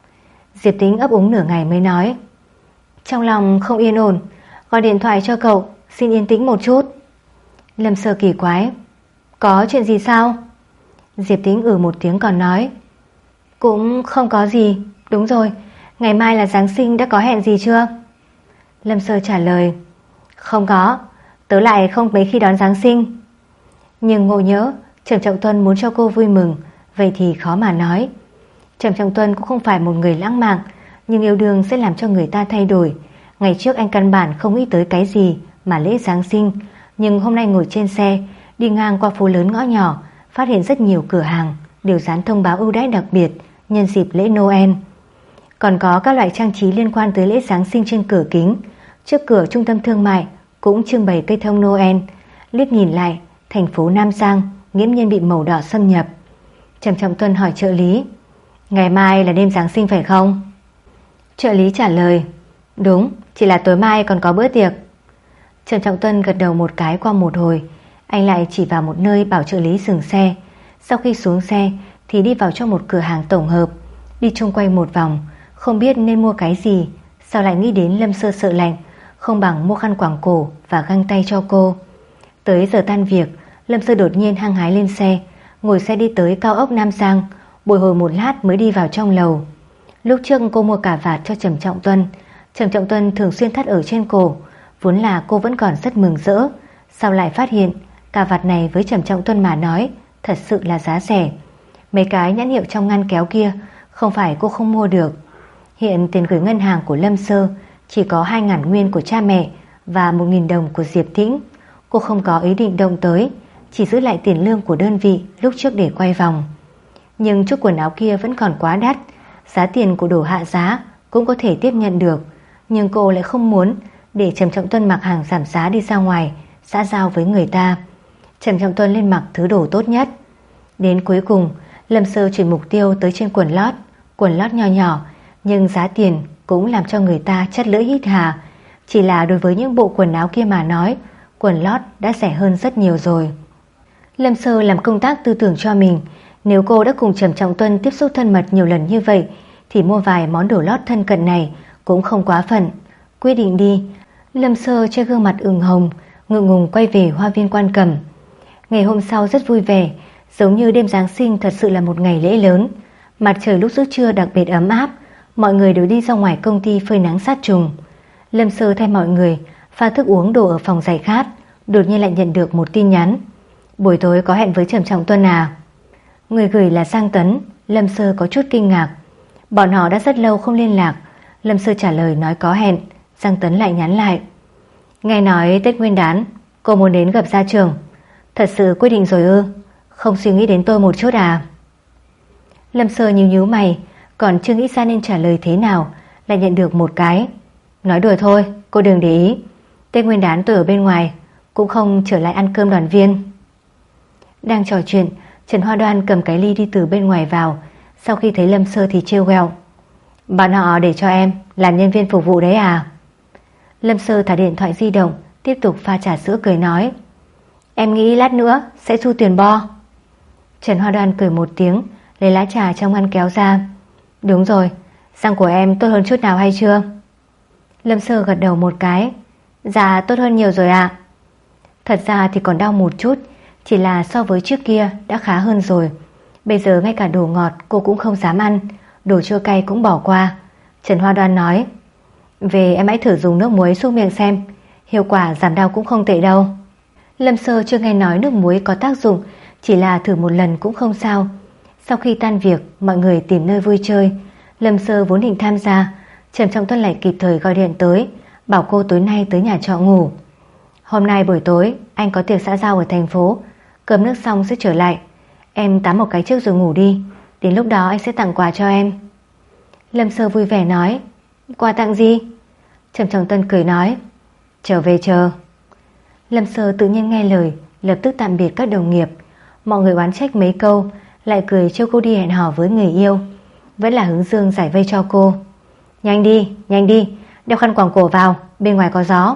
A: Diệp Tĩnh ấp úng nửa ngày mới nói. Trong lòng không yên ổn, gọi điện thoại cho cậu, xin yên tĩnh một chút. Lâm Sơ kỳ quái: có chuyện gì sao? Diệp Tĩnh ừ một tiếng còn nói: cũng không có gì. Đúng rồi, ngày mai là Giáng sinh, đã có hẹn gì chưa? Lâm Sơ trả lời: không có, tớ lại không mấy khi đón Giáng sinh. Nhưng ngộ nhớ Trầm Trọng Tuân muốn cho cô vui mừng, vậy thì khó mà nói. Trầm Trọng Tuân cũng không phải một người lãng mạn, nhưng yêu đương sẽ làm cho người ta thay đổi. Ngày trước anh căn bản không nghĩ tới cái gì mà lễ Giáng sinh, nhưng hôm nay ngồi trên xe đi ngang qua phố lớn ngõ nhỏ, phát hiện rất nhiều cửa hàng đều dán thông báo ưu đãi đặc biệt nhân dịp lễ Noel. Còn có các loại trang trí liên quan tới lễ Giáng sinh trên cửa kính. Trước cửa trung tâm thương mại cũng trưng bày cây thông Noel. Liếc nhìn lại, thành phố Nam Giang nghiễm nhiên bị màu đỏ xâm nhập. Trầm Trọng Tuân hỏi trợ lý: ngày mai là đêm Giáng sinh phải không? Trợ lý trả lời: đúng, chỉ là tối mai còn có bữa tiệc. Trầm Trọng Tuân gật đầu một cái. Qua một hồi, anh lại chỉ vào một nơi bảo trợ lý dừng xe. Sau khi xuống xe thì đi vào trong một cửa hàng tổng hợp, đi chung quanh một vòng, không biết nên mua cái gì. Sao lại nghĩ đến Lâm Sơ sợ lạnh, không bằng mua khăn quàng cổ và găng tay cho cô. Tới giờ tan việc, Lâm Sơ đột nhiên hăng hái lên xe, ngồi xe đi tới cao ốc Nam Giang, bồi hồi một lát mới đi vào trong lầu. Lúc trước cô mua cà vạt cho Trầm Trọng Tuân. Trầm Trọng Tuân thường xuyên thắt ở trên cổ, vốn là cô vẫn còn rất mừng rỡ. Sau lại phát hiện cà vạt này với Trầm Trọng Tuân mà nói thật sự là giá rẻ. Mấy cái nhãn hiệu trong ngăn kéo kia không phải cô không mua được. Hiện tiền gửi ngân hàng của Lâm Sơ chỉ có hai ngàn nguyên của cha mẹ và một nghìn đồng của Diệp Tĩnh. Cô không có ý định động tới, chỉ giữ lại tiền lương của đơn vị lúc trước để quay vòng. Nhưng chút quần áo kia vẫn còn quá đắt, giá tiền của đồ hạ giá cũng có thể tiếp nhận được, nhưng cô lại không muốn để Trầm Trọng Tuân mặc hàng giảm giá đi ra ngoài xã giao với người ta. Trầm Trọng Tuân lên mặc thứ đồ tốt nhất. Đến cuối cùng, Lâm Sơ chuyển mục tiêu tới trên quần lót. Quần lót nho nhỏ, nhưng giá tiền cũng làm cho người ta chất lưỡi hít hà. Chỉ là đối với những bộ quần áo kia mà nói, quần lót đã rẻ hơn rất nhiều rồi. Lâm Sơ làm công tác tư tưởng cho mình. Nếu cô đã cùng Trầm Trọng Tuân tiếp xúc thân mật nhiều lần như vậy, thì mua vài món đồ lót thân cận này cũng không quá phận. Quyết định đi, Lâm Sơ che gương mặt ửng hồng, ngượng ngùng quay về Hoa viên Quan Cẩm. Ngày hôm sau rất vui vẻ, giống như đêm Giáng sinh thật sự là một ngày lễ lớn. Mặt trời lúc giữa trưa đặc biệt ấm áp, mọi người đều đi ra ngoài công ty phơi nắng sát trùng. Lâm Sơ thay mọi người pha thức uống đồ ở phòng giải khát, đột nhiên lại nhận được một tin nhắn. Buổi tối có hẹn với Trầm Trọng Tuân à? Người gửi là Giang Tấn. Lâm Sơ có chút kinh ngạc. Bọn họ đã rất lâu không liên lạc. Lâm Sơ trả lời nói có hẹn. Giang Tấn lại nhắn lại: nghe nói Tết Nguyên đán cô muốn đến gặp gia trưởng. Thật sự quyết định rồi ư? Không suy nghĩ đến tôi một chút à? Lâm Sơ nhíu nhíu mày, còn chưa nghĩ ra nên trả lời thế nào, lại nhận được một cái: nói đùa thôi, cô đừng để ý. Tết Nguyên đán tôi ở bên ngoài, cũng không trở lại ăn cơm đoàn viên. Đang trò chuyện, Trần Hoa Đoan cầm cái ly đi từ bên ngoài vào. Sau khi thấy Lâm Sơ thì trêu ghẹo: bọn họ để cho em làm nhân viên phục vụ đấy à? Lâm Sơ thả điện thoại di động, tiếp tục pha trà sữa cười nói: em nghĩ lát nữa sẽ thu tiền bo. Trần Hoa Đoan cười một tiếng, lấy lá trà trong ngăn kéo ra. Đúng rồi, răng của em tốt hơn chút nào hay chưa? Lâm Sơ gật đầu một cái. Dạ tốt hơn nhiều rồi ạ. Thật ra thì còn đau một chút, chỉ là so với trước kia đã khá hơn rồi. Bây giờ ngay cả đồ ngọt cô cũng không dám ăn, đồ chua cay cũng bỏ qua. Trần Hoa Đoan nói: về em hãy thử dùng nước muối súc miệng xem, hiệu quả giảm đau cũng không tệ đâu. Lâm Sơ chưa nghe nói nước muối có tác dụng, chỉ là thử một lần cũng không sao. Sau khi tan việc, mọi người tìm nơi vui chơi. Lâm Sơ vốn định tham gia, Trầm Trọng Tuân lại kịp thời gọi điện tới, bảo cô tối nay tới nhà trọ ngủ. Hôm nay buổi tối anh có tiệc xã giao ở thành phố, cơm nước xong sẽ trở lại. Em tắm một cái trước rồi ngủ đi, đến lúc đó anh sẽ tặng quà cho em. Lâm Sơ vui vẻ nói: quà tặng gì? Trầm Trọng Tuân cười nói: trở về chờ. Lâm Sơ tự nhiên nghe lời, lập tức tạm biệt các đồng nghiệp. Mọi người oán trách mấy câu, lại cười cho cô đi hẹn hò với người yêu. Vẫn là Hướng Dương giải vây cho cô: nhanh đi, nhanh đi, đeo khăn quàng cổ vào, bên ngoài có gió.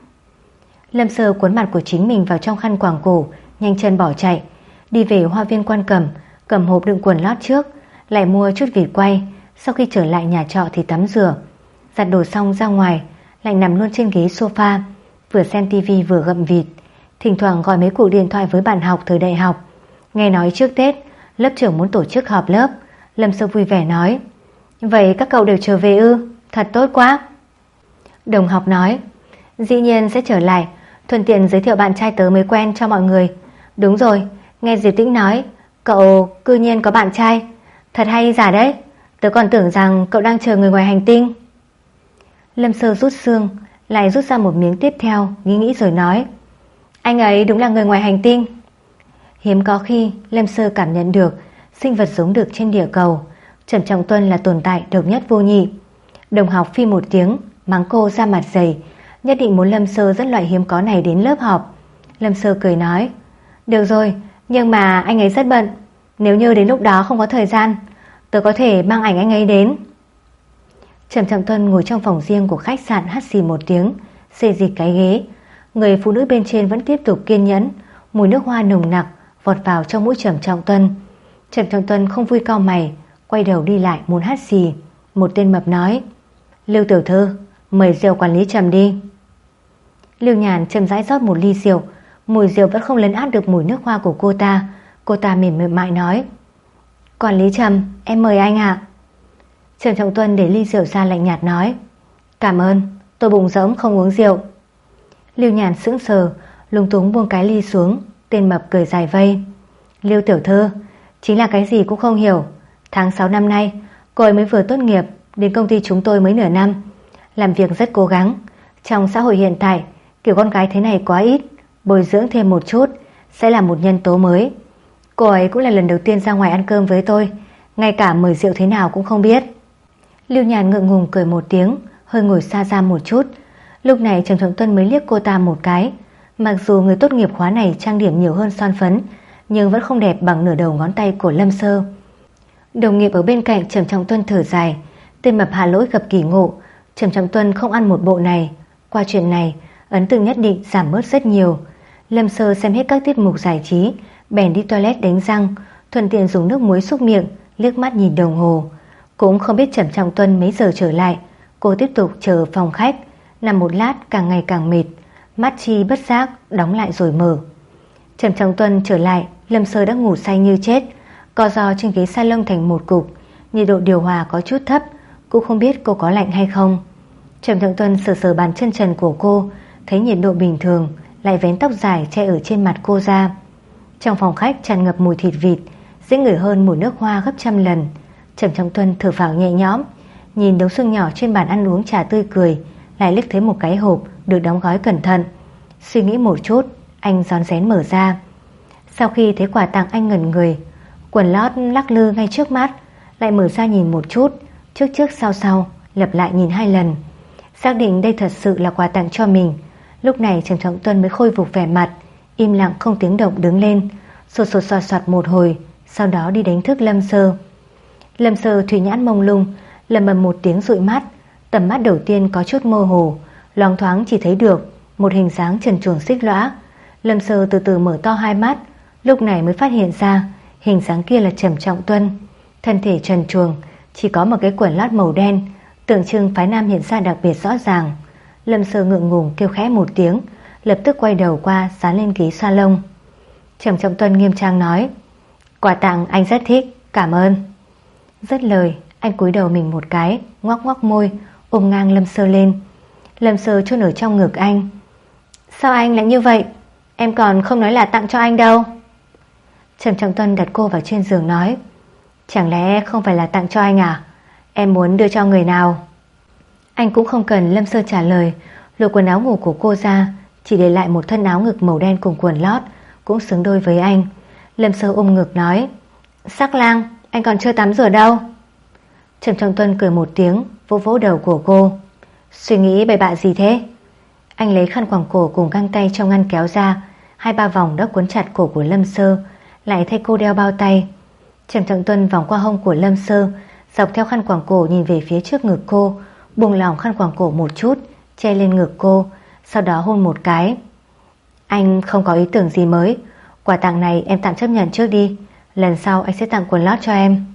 A: Lâm Sơ cuốn mặt của chính mình vào trong khăn quàng cổ, nhanh chân bỏ chạy. Đi về Hoa viên Quan Cẩm, cầm hộp đựng quần lót trước, lại mua chút vịt quay. Sau khi trở lại nhà trọ thì tắm rửa, giặt đồ xong ra ngoài, lại nằm luôn trên ghế sofa, vừa xem tivi vừa gặm vịt. Thỉnh thoảng gọi mấy cuộc điện thoại với bạn học thời đại học. Nghe nói trước Tết lớp trưởng muốn tổ chức họp lớp. Lâm Sơ vui vẻ nói: vậy các cậu đều trở về ư? Thật tốt quá. Đồng học nói: dĩ nhiên sẽ trở lại, thuận tiện giới thiệu bạn trai tớ mới quen cho mọi người. Đúng rồi, nghe Diệp Tĩnh nói cậu cư nhiên có bạn trai, thật hay giả đấy. Tớ còn tưởng rằng cậu đang chờ người ngoài hành tinh. Lâm Sơ rút xương, lại rút ra một miếng tiếp theo, nghĩ nghĩ rồi nói: anh ấy đúng là người ngoài hành tinh. Hiếm có khi Lâm Sơ cảm nhận được sinh vật giống được trên địa cầu. Trầm Trọng Tuân là tồn tại độc nhất vô nhị. Đồng học phi một tiếng, mắng cô ra mặt dày, nhất định muốn Lâm Sơ dẫn loại hiếm có này đến lớp họp. Lâm Sơ cười nói: được rồi, nhưng mà anh ấy rất bận, nếu như đến lúc đó không có thời gian, tớ có thể mang ảnh anh ấy đến. Trầm Trọng Tuân ngồi trong phòng riêng của khách sạn hắt xì một tiếng, xê dịch cái ghế. Người phụ nữ bên trên vẫn tiếp tục kiên nhẫn. Mùi nước hoa nồng nặc vọt vào trong mũi Trầm Trọng Tuân. Trầm Trọng Tuân không vui cau mày, quay đầu đi lại muốn hắt xì. Một tên mập nói: Lưu tiểu thư, mời rượu quản lý Trầm đi. Lưu Nhàn chậm rãi rót một ly rượu. Mùi rượu vẫn không lấn át được mùi nước hoa của cô ta. Cô ta mềm mềm mại nói: quản lý Trầm, em mời anh ạ. Trầm Trọng Tuân để ly rượu ra lạnh nhạt nói: cảm ơn, tôi bụng rỗng không uống rượu. Lưu Nhàn sững sờ, lúng túng buông cái ly xuống. Tên mập cười dài vây: Lưu tiểu thư, chính là cái gì cũng không hiểu. Tháng sáu năm nay cô ấy mới vừa tốt nghiệp, đến công ty chúng tôi mới nửa năm, làm việc rất cố gắng. Trong xã hội hiện tại, kiểu con gái thế này quá ít, bồi dưỡng thêm một chút sẽ là một nhân tố mới. Cô ấy cũng là lần đầu tiên ra ngoài ăn cơm với tôi, ngay cả mời rượu thế nào cũng không biết. Lưu Nhàn ngượng ngùng cười một tiếng, hơi ngồi xa ra một chút. Lúc này Trầm Trọng Tuân mới liếc cô ta một cái. Mặc dù người tốt nghiệp khóa này trang điểm nhiều hơn son phấn, nhưng vẫn không đẹp bằng nửa đầu ngón tay của Lâm Sơ. Đồng nghiệp ở bên cạnh Trầm Trọng Tuân thở dài. Tên mập Hà Lỗi gặp kỳ ngộ, Trầm Trọng Tuân không ăn một bộ này. Qua chuyện này, ấn tượng nhất định giảm bớt rất nhiều. Lâm Sơ xem hết các tiết mục giải trí, bèn đi toilet đánh răng, thuận tiện dùng nước muối súc miệng, liếc mắt nhìn đồng hồ. Cũng không biết Trầm Trọng Tuân mấy giờ trở lại. Cô tiếp tục chờ ở phòng khách, nằm một lát càng ngày càng mệt, mắt chi bất giác đóng lại rồi mở. Trầm Trọng Tuân trở lại, Lâm Sơ đã ngủ say như chết, co ro trên ghế salon thành một cục, nhiệt độ điều hòa có chút thấp, cũng không biết cô có lạnh hay không. Trầm Trọng Tuân sờ sờ bàn chân trần của cô, thấy nhiệt độ bình thường, lại vén tóc dài che ở trên mặt cô ra. Trong phòng khách tràn ngập mùi thịt vịt, dễ ngửi hơn mùi nước hoa gấp trăm lần. Trầm Trọng Tuân thở phào nhẹ nhõm, nhìn đống xương nhỏ trên bàn ăn uống trà tươi cười, lại liếc thấy một cái hộp được đóng gói cẩn thận. Suy nghĩ một chút, anh rón rén mở ra. Sau khi thấy quà tặng, anh ngẩn người. Quần lót lắc lư ngay trước mắt, lại mở ra nhìn một chút, trước trước sau sau, lặp lại nhìn hai lần. Xác định đây thật sự là quà tặng cho mình. Lúc này Trầm Trọng Tuân mới khôi phục vẻ mặt, im lặng không tiếng động đứng lên, sột sột soạt soạt một hồi, sau đó đi đánh thức Lâm Sơ. Lâm Sơ thủy nhãn mông lung, lầm bầm một tiếng dụi mắt, tầm mắt đầu tiên có chút mơ hồ, loáng thoáng chỉ thấy được một hình dáng trần truồng xích lõa. Lâm Sơ từ từ mở to hai mắt, lúc này mới phát hiện ra hình dáng kia là Trầm Trọng Tuân. Thân thể trần truồng, chỉ có một cái quần lót màu đen, tượng trưng phái nam hiện ra đặc biệt rõ ràng. Lâm Sơ ngượng ngùng kêu khẽ một tiếng, lập tức quay đầu qua dán lên ghế salon. Trầm Trọng Tuân nghiêm trang nói: "Quà tặng anh rất thích, cảm ơn." Dứt lời, anh cúi đầu mình một cái, ngoác ngoác môi, ôm ngang Lâm Sơ lên. Lâm Sơ chôn ở trong ngực anh. "Sao anh lại như vậy? Em còn không nói là tặng cho anh đâu." Trầm Trọng Tuân đặt cô vào trên giường nói: "Chẳng lẽ không phải là tặng cho anh à? Em muốn đưa cho người nào?" Anh cũng không cần Lâm Sơ trả lời, lột quần áo ngủ của cô ra, chỉ để lại một thân áo ngực màu đen cùng quần lót, cũng xứng đôi với anh. Lâm Sơ ôm ngực nói: "Sắc lang, anh còn chưa tắm rửa đâu." Trầm Trọng Tuân cười một tiếng, vỗ vỗ đầu của cô. "Suy nghĩ bậy bạ gì thế?" Anh lấy khăn quàng cổ cùng găng tay trong ngăn kéo ra, hai ba vòng đã cuốn chặt cổ của Lâm Sơ, lại thay cô đeo bao tay. Trầm Trọng Tuân vòng qua hông của Lâm Sơ, dọc theo khăn quàng cổ nhìn về phía trước ngực cô, buông lỏng khăn quàng cổ một chút, che lên ngực cô, sau đó hôn một cái. "Anh không có ý tưởng gì mới, quà tặng này em tạm chấp nhận trước đi, lần sau anh sẽ tặng quần lót cho em."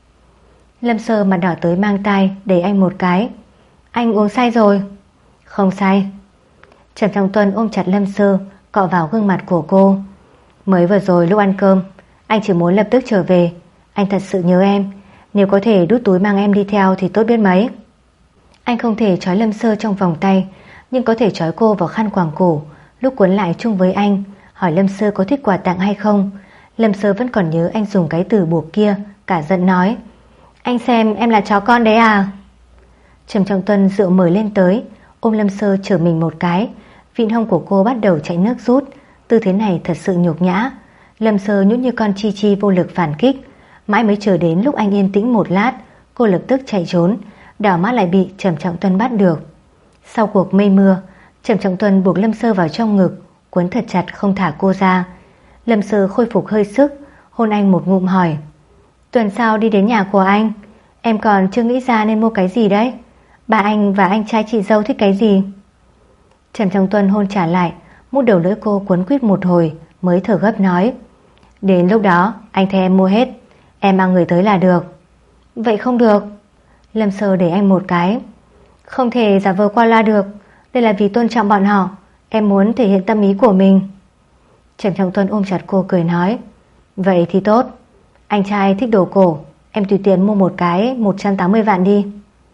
A: Lâm Sơ mặt đỏ tới mang tai, đẩy anh một cái. "Anh uống say rồi." "Không say." Trầm Trọng Tuân ôm chặt Lâm Sơ, cọ vào gương mặt của cô. "Mới vừa rồi lúc ăn cơm, anh chỉ muốn lập tức trở về. Anh thật sự nhớ em, nếu có thể đút túi mang em đi theo thì tốt biết mấy." Anh không thể trói Lâm Sơ trong vòng tay, nhưng có thể trói cô vào khăn quàng cổ, lúc cuốn lại chung với anh, hỏi Lâm Sơ có thích quà tặng hay không. Lâm Sơ vẫn còn nhớ anh dùng cái từ buộc kia, cả giận nói: "Anh xem em là chó con đấy à?" Trầm Trọng Tuân dựa mở lên tới, ôm Lâm Sơ chở mình một cái, vịn hông của cô bắt đầu chảy nước rút. Tư thế này thật sự nhục nhã. Lâm Sơ nhút như con chi chi vô lực phản kích, mãi mới chờ đến lúc anh yên tĩnh một lát, cô lập tức chạy trốn, đảo mắt lại bị Trầm Trọng Tuân bắt được. Sau cuộc mây mưa, Trầm Trọng Tuân buộc Lâm Sơ vào trong ngực, quấn thật chặt không thả cô ra. Lâm Sơ khôi phục hơi sức, hôn anh một ngụm hỏi: "Tuần sau đi đến nhà của anh, em còn chưa nghĩ ra nên mua cái gì đấy? Bà anh và anh trai chị dâu thích cái gì?" Trầm Trọng Tuân hôn trả lại, mút đầu lưỡi cô quấn quýt một hồi, mới thở gấp nói: "Đến lúc đó anh thay em mua hết, em mang người tới là được." "Vậy không được." Lâm Sơ để anh một cái. "Không thể giả vờ qua loa được, đây là vì tôn trọng bọn họ, em muốn thể hiện tâm ý của mình." Trầm Trọng Tuân ôm chặt cô cười nói: "Vậy thì tốt, anh trai thích đồ cổ, em tùy tiện mua một cái một trăm tám mươi vạn đi."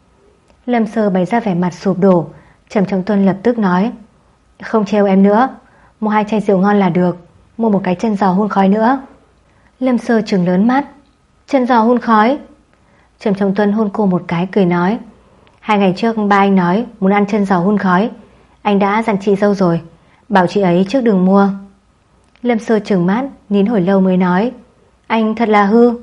A: Lâm Sơ bày ra vẻ mặt sụp đổ. Trầm Trọng Tuân lập tức nói: "Không trêu em nữa, mua hai chai rượu ngon là được, mua một cái chân giò hun khói nữa." Lâm Sơ trừng lớn mắt: "Chân giò hun khói?" Trầm Trọng Tuân hôn cô một cái cười nói: "Hai ngày trước ba anh nói muốn ăn chân giò hun khói, anh đã dặn chị dâu rồi, bảo chị ấy trước đừng mua. Lâm Sơ trừng mắt, nín hồi lâu mới nói, anh thật là hư.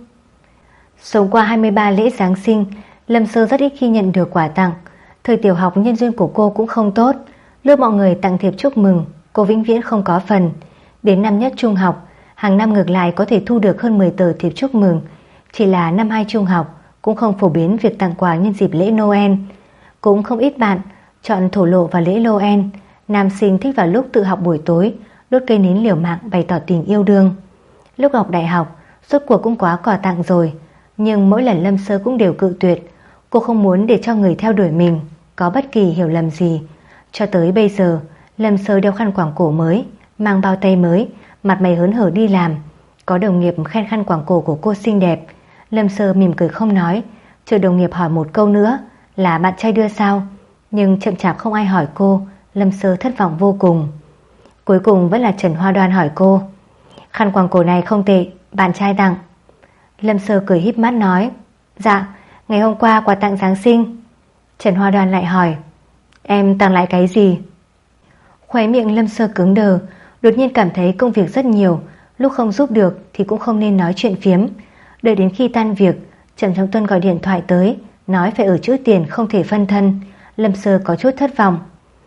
A: Sống qua hai mươi ba lễ Giáng sinh, Lâm Sơ rất ít khi nhận được quà tặng. Thời tiểu học nhân duyên của cô cũng không tốt, lúc mọi người tặng thiệp chúc mừng, cô vĩnh viễn không có phần. Đến năm nhất trung học, hàng năm ngược lại có thể thu được hơn mười tờ thiệp chúc mừng. Chỉ là năm hai trung học cũng không phổ biến việc tặng quà nhân dịp lễ Noel. Cũng không ít bạn chọn thổ lộ vào lễ Noel. Nam sinh thích vào lúc tự học buổi tối, đốt cây nến liều mạng bày tỏ tình yêu đương. Lúc học đại học, rốt cuộc cũng quá quà tặng rồi, nhưng mỗi lần Lâm Sơ cũng đều cự tuyệt. Cô không muốn để cho người theo đuổi mình có bất kỳ hiểu lầm gì. Cho tới bây giờ, Lâm Sơ đeo khăn quàng cổ mới, mang bao tay mới, mặt mày hớn hở đi làm. Có đồng nghiệp khen khăn quàng cổ của cô xinh đẹp, Lâm Sơ mỉm cười không nói, chờ đồng nghiệp hỏi một câu nữa là bạn trai đưa sao. Nhưng chậm chạp không ai hỏi cô, Lâm Sơ thất vọng vô cùng. Cuối cùng vẫn là Trần Hoa Đoan hỏi cô, khăn quàng cổ này không tệ, bạn trai tặng. Lâm Sơ cười híp mắt nói, dạ, ngày hôm qua quà tặng Giáng sinh. Trần Hoa Đoan lại hỏi, em tặng lại cái gì? Khóe miệng Lâm Sơ cứng đờ, đột nhiên cảm thấy công việc rất nhiều, lúc không giúp được thì cũng không nên nói chuyện phiếm. Đợi đến khi tan việc, Trần Trọng Tuân gọi điện thoại tới, nói phải ở trước tiền không thể phân thân. Lâm Sơ có chút thất vọng.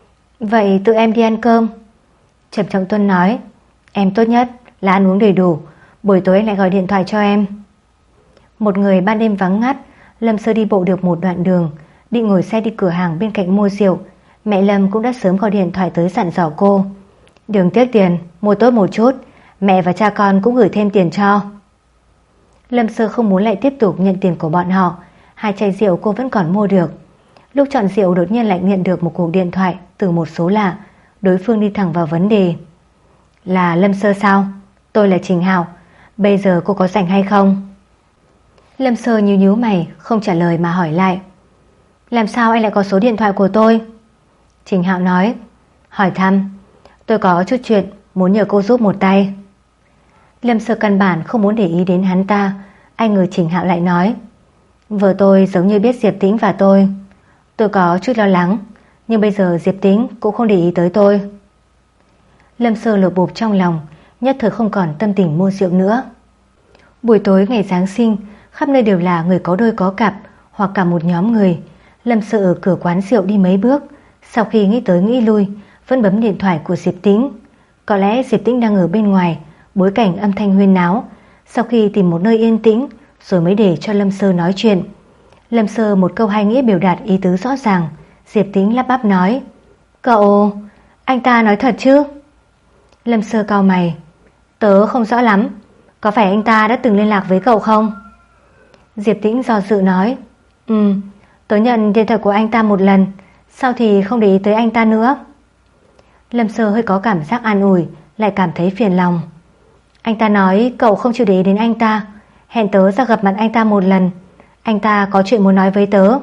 A: Vậy tự em đi ăn cơm. Trần Trọng Tuân nói, em tốt nhất là ăn uống đầy đủ, buổi tối lại gọi điện thoại cho em. Một người ban đêm vắng ngắt, Lâm Sơ đi bộ được một đoạn đường, định ngồi xe đi cửa hàng bên cạnh mua rượu. Mẹ Lâm cũng đã sớm gọi điện thoại tới dặn dò cô, đừng tiếc tiền, mua tốt một chút, mẹ và cha con cũng gửi thêm tiền cho. Lâm Sơ không muốn lại tiếp tục nhận tiền của bọn họ. Hai chai rượu cô vẫn còn mua được. Lúc chọn rượu đột nhiên lại nhận được một cuộc điện thoại từ một số lạ. Đối phương đi thẳng vào vấn đề. Là Lâm Sơ sao? Tôi là Trình Hạo, bây giờ cô có rảnh hay không? Lâm Sơ nhíu nhíu mày, không trả lời mà hỏi lại, làm sao anh lại có số điện thoại của tôi? Trình Hạo nói, hỏi thăm, tôi có chút chuyện muốn nhờ cô giúp một tay. Lâm Sơ căn bản không muốn để ý đến hắn ta. Anh ngờ Trình Hạo lại nói, vợ tôi giống như biết Diệp Tĩnh và tôi. Tôi có chút lo lắng, nhưng bây giờ Diệp Tĩnh cũng không để ý tới tôi. Lâm Sơ lột bột trong lòng, nhất thời không còn tâm tình mua rượu nữa. Buổi tối ngày Giáng sinh, khắp nơi đều là người có đôi có cặp, hoặc cả một nhóm người. Lâm Sơ ở cửa quán rượu đi mấy bước, sau khi nghĩ tới nghĩ lui, vẫn bấm điện thoại của Diệp Tĩnh. Có lẽ Diệp Tĩnh đang ở bên ngoài, bối cảnh âm thanh huyên náo. Sau khi tìm một nơi yên tĩnh, rồi mới để cho Lâm Sơ nói chuyện. Lâm Sơ một câu hai nghĩa biểu đạt ý tứ rõ ràng. Diệp Tĩnh lắp bắp nói, cậu, anh ta nói thật chứ? Lâm Sơ cau mày, tớ không rõ lắm, có phải anh ta đã từng liên lạc với cậu không? Diệp Tĩnh do dự nói, Ừ, tớ nhận điện thoại của anh ta một lần, sau thì không để ý tới anh ta nữa. Lâm Sơ hơi có cảm giác an ủi, lại cảm thấy phiền lòng. Anh ta nói cậu không chịu để ý đến anh ta, hẹn tớ ra gặp mặt anh ta một lần, anh ta có chuyện muốn nói với tớ.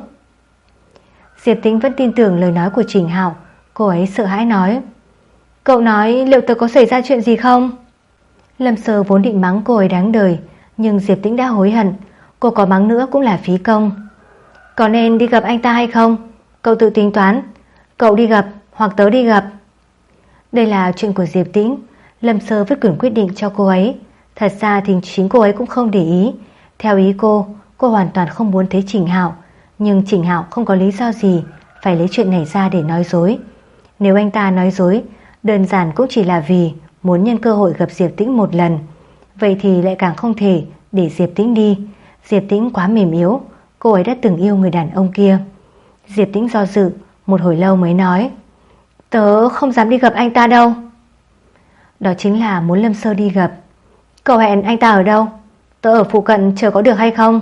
A: Diệp Tĩnh vẫn tin tưởng lời nói của Trình Hạo. Cô ấy sợ hãi nói, cậu nói liệu tớ có xảy ra chuyện gì không? Lâm Sơ vốn định mắng cô ấy đáng đời, nhưng Diệp Tĩnh đã hối hận. Cô có mắng nữa cũng là phí công. Có nên đi gặp anh ta hay không? Cậu tự tính toán, cậu đi gặp hoặc tớ đi gặp. Đây là chuyện của Diệp Tĩnh. Lâm Sơ vứt quyền quyết định cho cô ấy. Thật ra thì chính cô ấy cũng không để ý. Theo ý cô, cô hoàn toàn không muốn thấy Trình Hạo, nhưng Trình Hạo không có lý do gì phải lấy chuyện này ra để nói dối. Nếu anh ta nói dối, đơn giản cũng chỉ là vì muốn nhân cơ hội gặp Diệp Tĩnh một lần. Vậy thì lại càng không thể để Diệp Tĩnh đi. Diệp Tĩnh quá mềm yếu, cô ấy đã từng yêu người đàn ông kia. Diệp Tĩnh do dự một hồi lâu mới nói, tớ không dám đi gặp anh ta đâu. Đó chính là muốn Lâm Sơ đi gặp. Cậu hẹn anh ta ở đâu? Tớ ở phụ cận chờ có được hay không?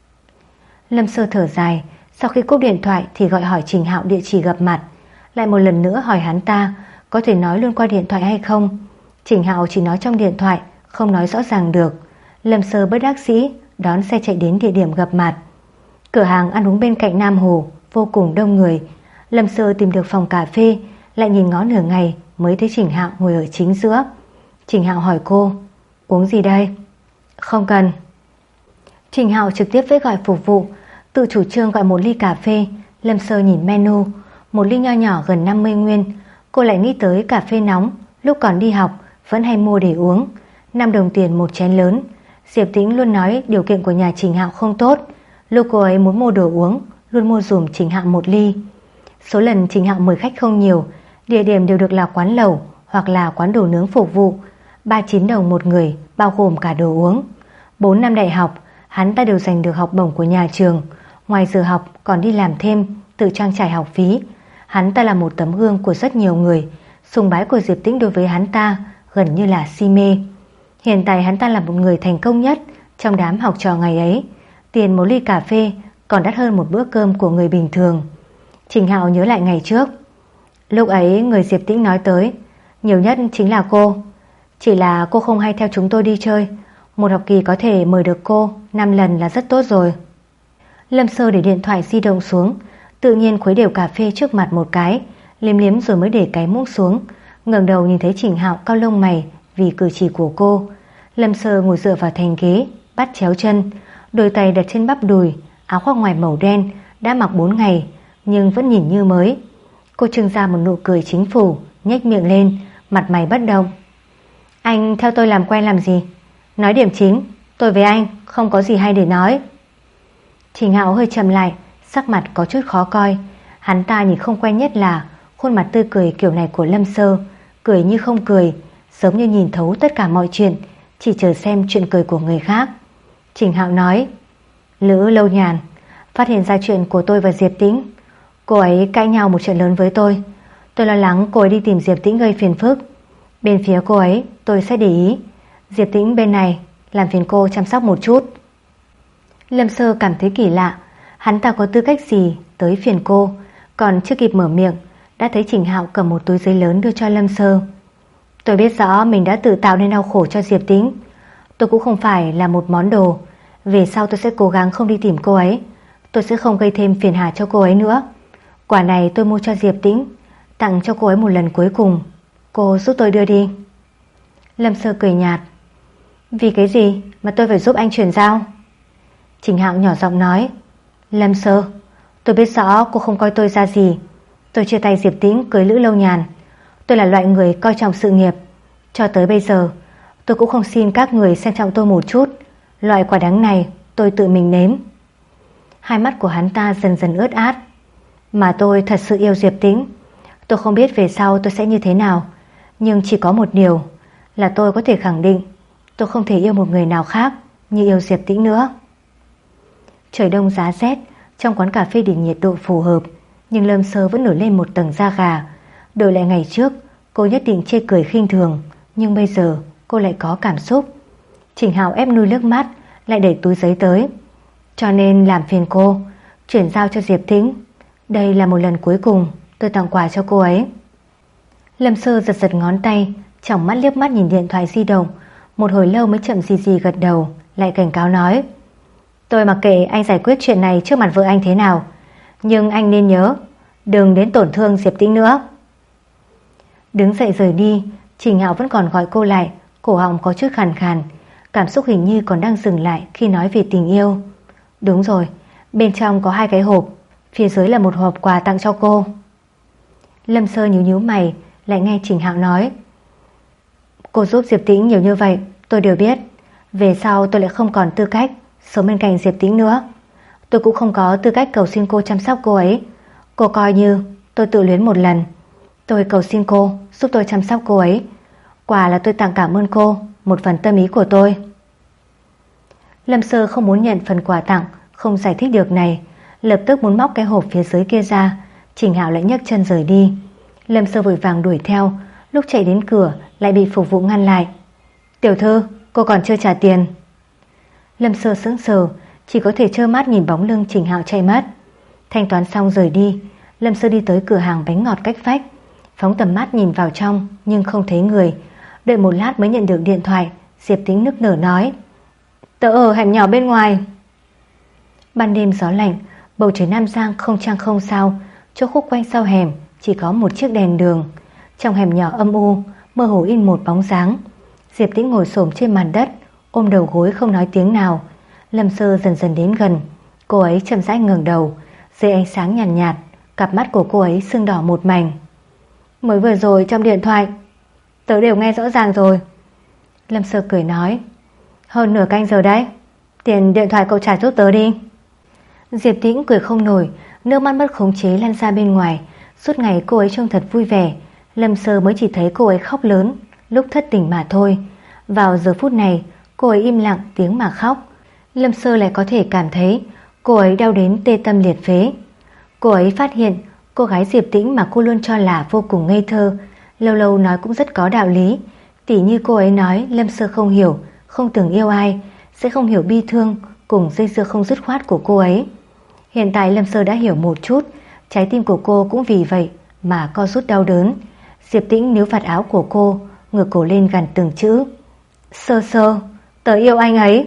A: Lâm Sơ thở dài. Sau khi cúp điện thoại thì gọi hỏi Trình Hạo địa chỉ gặp mặt. Lại một lần nữa hỏi hắn ta có thể nói luôn qua điện thoại hay không. Trình Hạo chỉ nói trong điện thoại, không nói rõ ràng được. Lâm Sơ bất đắc dĩ đón xe chạy đến địa điểm gặp mặt. Cửa hàng ăn uống bên cạnh Nam Hồ vô cùng đông người. Lâm Sơ tìm được phòng cà phê, lại nhìn ngó nửa ngày mới thấy Trình Hạo ngồi ở chính giữa. Trình Hạo hỏi cô, uống gì đây? Không cần. Trình Hạo trực tiếp với gọi phục vụ, tự chủ trương gọi một ly cà phê. Lâm Sơ nhìn menu, một ly nho nhỏ gần năm mươi nguyên, Cô lại nghĩ tới cà phê nóng lúc còn đi học vẫn hay mua để uống, năm đồng tiền một chén lớn. Diệp Tĩnh luôn nói điều kiện của nhà Trình Hạo không tốt, lúc cô ấy muốn mua đồ uống luôn mua dùm Trình Hạo một ly. Số lần Trình Hạo mời khách không nhiều, địa điểm đều được là quán lẩu hoặc là quán đồ nướng phục vụ, ba mươi chín đồng một người bao gồm cả đồ uống. Bốn năm đại học hắn ta đều giành được học bổng của nhà trường, ngoài giờ học còn đi làm thêm tự trang trải học phí. Hắn ta là một tấm gương của rất nhiều người, sùng bái của Diệp Tĩnh đối với hắn ta gần như là si mê. Hiện tại hắn ta là một người thành công nhất trong đám học trò ngày ấy, tiền một ly cà phê còn đắt hơn một bữa cơm của người bình thường. Trình Hạo nhớ lại ngày trước, lúc ấy người Diệp Tĩnh nói tới nhiều nhất chính là cô, chỉ là cô không hay theo chúng tôi đi chơi, một học kỳ có thể mời được cô năm lần là rất tốt rồi. Lâm Sơ để điện thoại di động xuống, tự nhiên khuấy đều cà phê trước mặt một cái, liếm liếm rồi mới để cái muỗng xuống, ngẩng đầu nhìn thấy Trình Hạo cau lông mày vì cử chỉ của cô. Lâm Sơ ngồi dựa vào thành ghế, bắt chéo chân, đôi tay đặt trên bắp đùi, áo khoác ngoài màu đen đã mặc bốn ngày nhưng vẫn nhìn như mới. Cô trưng ra một nụ cười chính phủ, nhếch miệng lên, mặt mày bất động. Anh theo tôi làm quen làm gì? Nói điểm chính, tôi với anh không có gì hay để nói. Trình Hạo hơi trầm lại, sắc mặt có chút khó coi. Hắn ta nhìn không quen nhất là khuôn mặt tươi cười kiểu này của Lâm Sơ, cười như không cười, giống như nhìn thấu tất cả mọi chuyện, chỉ chờ xem chuyện cười của người khác. Trình Hạo nói, Lữ Lâu Nhàn phát hiện ra chuyện của tôi và Diệp Tĩnh. Cô ấy cãi nhau một chuyện lớn với tôi. Tôi lo lắng cô ấy đi tìm Diệp Tĩnh gây phiền phức. Bên phía cô ấy tôi sẽ để ý, Diệp Tĩnh bên này làm phiền cô chăm sóc một chút. Lâm Sơ cảm thấy kỳ lạ, hắn ta có tư cách gì tới phiền cô. Còn chưa kịp mở miệng đã thấy Trình Hạo cầm một túi giấy lớn đưa cho Lâm Sơ. Tôi biết rõ mình đã tự tạo nên đau khổ cho Diệp Tĩnh, tôi cũng không phải là một món đồ. Về sau tôi sẽ cố gắng không đi tìm cô ấy, tôi sẽ không gây thêm phiền hà cho cô ấy nữa. Quả này tôi mua cho Diệp Tĩnh, tặng cho cô ấy một lần cuối cùng. Cô giúp tôi đưa đi. Lâm Sơ cười nhạt. Vì cái gì mà tôi phải giúp anh chuyển giao? Trình Hạo nhỏ giọng nói, Lâm Sơ, tôi biết rõ cô không coi tôi ra gì. Tôi chia tay Diệp Tĩnh cưới Lữ Lâu Nhàn. Tôi là loại người coi trọng sự nghiệp. Cho tới bây giờ tôi cũng không xin các người xem trọng tôi một chút. Loại quả đắng này tôi tự mình nếm. Hai mắt của hắn ta dần dần ướt át. Mà tôi thật sự yêu Diệp Tĩnh. Tôi không biết về sau tôi sẽ như thế nào, nhưng chỉ có một điều là tôi có thể khẳng định tôi không thể yêu một người nào khác như yêu Diệp Tĩnh nữa. Trời đông giá rét, trong quán cà phê để nhiệt độ phù hợp, nhưng Lâm Sơ vẫn nổi lên một tầng da gà. Đổi lại ngày trước cô nhất định chê cười khinh thường, nhưng bây giờ cô lại có cảm xúc. Trình Hạo ép nuôi nước mắt, lại đẩy túi giấy tới. Cho nên làm phiền cô chuyển giao cho Diệp Tĩnh. Đây là một lần cuối cùng tôi tặng quà cho cô ấy. Lâm Sơ giật giật ngón tay, tròng mắt liếc mắt nhìn điện thoại di động, một hồi lâu mới chậm gì gì gật đầu, lại cảnh cáo nói, tôi mặc kệ anh giải quyết chuyện này trước mặt vợ anh thế nào, nhưng anh nên nhớ đừng đến tổn thương Diệp Tĩnh nữa. Đứng dậy rời đi, Trình Hạo vẫn còn gọi cô lại, cổ họng có chút khàn khàn, cảm xúc hình như còn đang dừng lại khi nói về tình yêu. Đúng rồi, bên trong có hai cái hộp, phía dưới là một hộp quà tặng cho cô. Lâm Sơ nhíu nhíu mày, lại nghe Trình Hạo nói, cô giúp Diệp Tĩnh nhiều như vậy tôi đều biết. Về sau tôi lại không còn tư cách sống bên cạnh Diệp Tĩnh nữa. Tôi cũng không có tư cách cầu xin cô chăm sóc cô ấy. Cô coi như tôi tự luyến một lần. Tôi cầu xin cô giúp tôi chăm sóc cô ấy. Quả là tôi tặng cảm ơn cô một phần tâm ý của tôi. Lâm Sơ không muốn nhận phần quà tặng, không giải thích được này, lập tức muốn móc cái hộp phía dưới kia ra. Trình Hạo lại nhấc chân rời đi. Lâm Sơ vội vàng đuổi theo, lúc chạy đến cửa lại bị phục vụ ngăn lại. Tiểu thư, cô còn chưa trả tiền. Lâm Sơ sững sờ, chỉ có thể trơ mắt nhìn bóng lưng Trình Hạo chạy mất. Thanh toán xong rời đi, Lâm Sơ đi tới cửa hàng bánh ngọt cách vách, phóng tầm mắt nhìn vào trong nhưng không thấy người. Đợi một lát mới nhận được điện thoại. Diệp Tĩnh nức nở nói, tớ ở hẻm nhỏ bên ngoài. Ban đêm gió lạnh, bầu trời Nam Giang không trăng không sao, chỗ khúc quanh sau hẻm chỉ có một chiếc đèn đường. Trong hẻm nhỏ âm u, mơ hồ in một bóng dáng. Diệp Tĩnh ngồi xổm trên mặt đất, ôm đầu gối không nói tiếng nào. Lâm Sơ dần dần đến gần, cô ấy chậm rãi ngẩng đầu, dưới ánh sáng nhàn nhạt, nhạt, cặp mắt của cô ấy sưng đỏ một mảnh. Mới vừa rồi trong điện thoại tớ đều nghe rõ ràng rồi. Lâm Sơ cười nói. Hơn nửa canh giờ đấy, tiền điện thoại cậu trả giúp tớ đi. Diệp Tĩnh cười không nổi, nước mắt mất khống chế lăn ra bên ngoài. Suốt ngày cô ấy trông thật vui vẻ, Lâm Sơ mới chỉ thấy cô ấy khóc lớn lúc thất tình mà thôi. Vào giờ phút này cô ấy im lặng tiếng mà khóc, Lâm Sơ lại có thể cảm thấy cô ấy đau đến tê tâm liệt phế. Cô ấy phát hiện cô gái Diệp Tĩnh mà cô luôn cho là vô cùng ngây thơ, lâu lâu nói cũng rất có đạo lý. Tỉ như cô ấy nói Lâm Sơ không hiểu, không từng yêu ai, sẽ không hiểu bi thương cùng dây dưa không dứt khoát của cô ấy. Hiện tại Lâm Sơ đã hiểu một chút, trái tim của cô cũng vì vậy mà co rút đau đớn. Diệp Tĩnh níu vạt áo của cô, ngửa cổ lên gằn từng chữ. Sơ Sơ, tớ yêu anh ấy.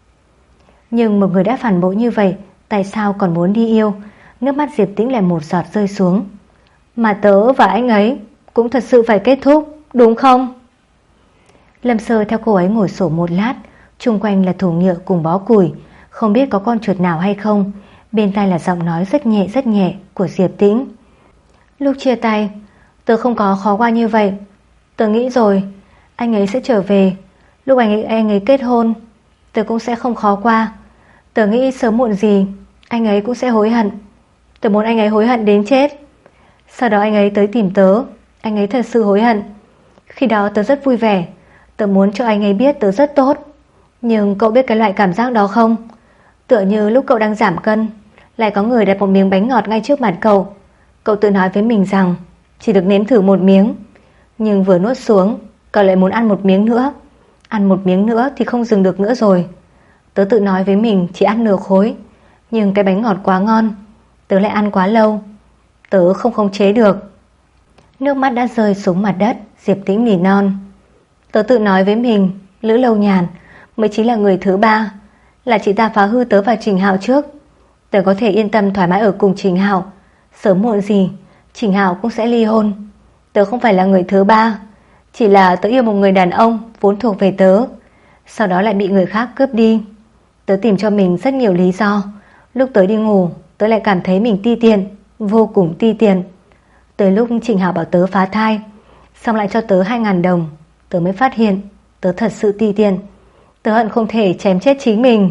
A: Nhưng một người đã phản bội như vậy, tại sao còn muốn đi yêu? Nước mắt Diệp Tĩnh lại một giọt rơi xuống. Mà tớ và anh ấy cũng thật sự phải kết thúc, đúng không? Lâm Sơ theo cô ấy ngồi sổ một lát, chung quanh là thùng nhựa cùng bó củi, không biết có con chuột nào hay không. Bên tai là giọng nói rất nhẹ rất nhẹ của Diệp Tĩnh. Lúc chia tay, tớ không có khó qua như vậy. Tớ nghĩ rồi, anh ấy sẽ trở về. Lúc anh ấy, anh ấy kết hôn, tớ cũng sẽ không khó qua. Tớ nghĩ sớm muộn gì anh ấy cũng sẽ hối hận. Tớ muốn anh ấy hối hận đến chết. Sau đó anh ấy tới tìm tớ, anh ấy thật sự hối hận. Khi đó tớ rất vui vẻ, tớ muốn cho anh ấy biết tớ rất tốt. Nhưng cậu biết cái loại cảm giác đó không? Tựa như lúc cậu đang giảm cân, lại có người đặt một miếng bánh ngọt ngay trước mặt cậu. Cậu tự nói với mình rằng chỉ được nếm thử một miếng, nhưng vừa nuốt xuống cậu lại muốn ăn một miếng nữa. Ăn một miếng nữa thì không dừng được nữa rồi. Tớ tự nói với mình chỉ ăn nửa khối, nhưng cái bánh ngọt quá ngon, tớ lại ăn quá lâu. Tớ không khống chế được. Nước mắt đã rơi xuống mặt đất. Diệp Tĩnh nỉ non. Tớ tự nói với mình Lữ Lâu Nhàn mới chính là người thứ ba, là chị ta phá hư tớ và Trình Hạo trước. Tớ có thể yên tâm thoải mái ở cùng Trình Hạo. Sớm muộn gì Trình Hạo cũng sẽ ly hôn. Tớ không phải là người thứ ba, chỉ là tớ yêu một người đàn ông vốn thuộc về tớ, sau đó lại bị người khác cướp đi. Tớ tìm cho mình rất nhiều lý do. Lúc tớ đi ngủ, tớ lại cảm thấy mình ti tiện, vô cùng ti tiện. Tới lúc Trình Hạo bảo tớ phá thai, xong lại cho tớ hai ngàn đồng, tớ mới phát hiện tớ thật sự ti tiện. Tớ hận không thể chém chết chính mình.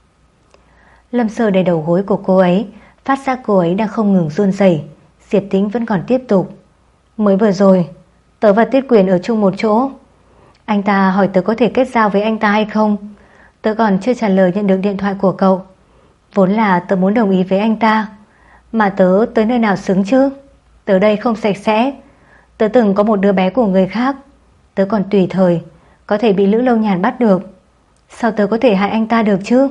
A: Lâm Sơ đè đầu gối của cô ấy, phát giác cô ấy đang không ngừng run rẩy. Diệp Tĩnh vẫn còn tiếp tục. Mới vừa rồi tớ và Tiết Quyền ở chung một chỗ. Anh ta hỏi tớ có thể kết giao với anh ta hay không. Tớ còn chưa trả lời nhận được điện thoại của cậu. Vốn là tớ muốn đồng ý với anh ta, mà tớ tới nơi nào xứng chứ. Tớ đây không sạch sẽ. Tớ từng có một đứa bé của người khác. Tớ còn tùy thời có thể bị Lữ Lâu Nhàn bắt được. Sao tớ có thể hại anh ta được chứ?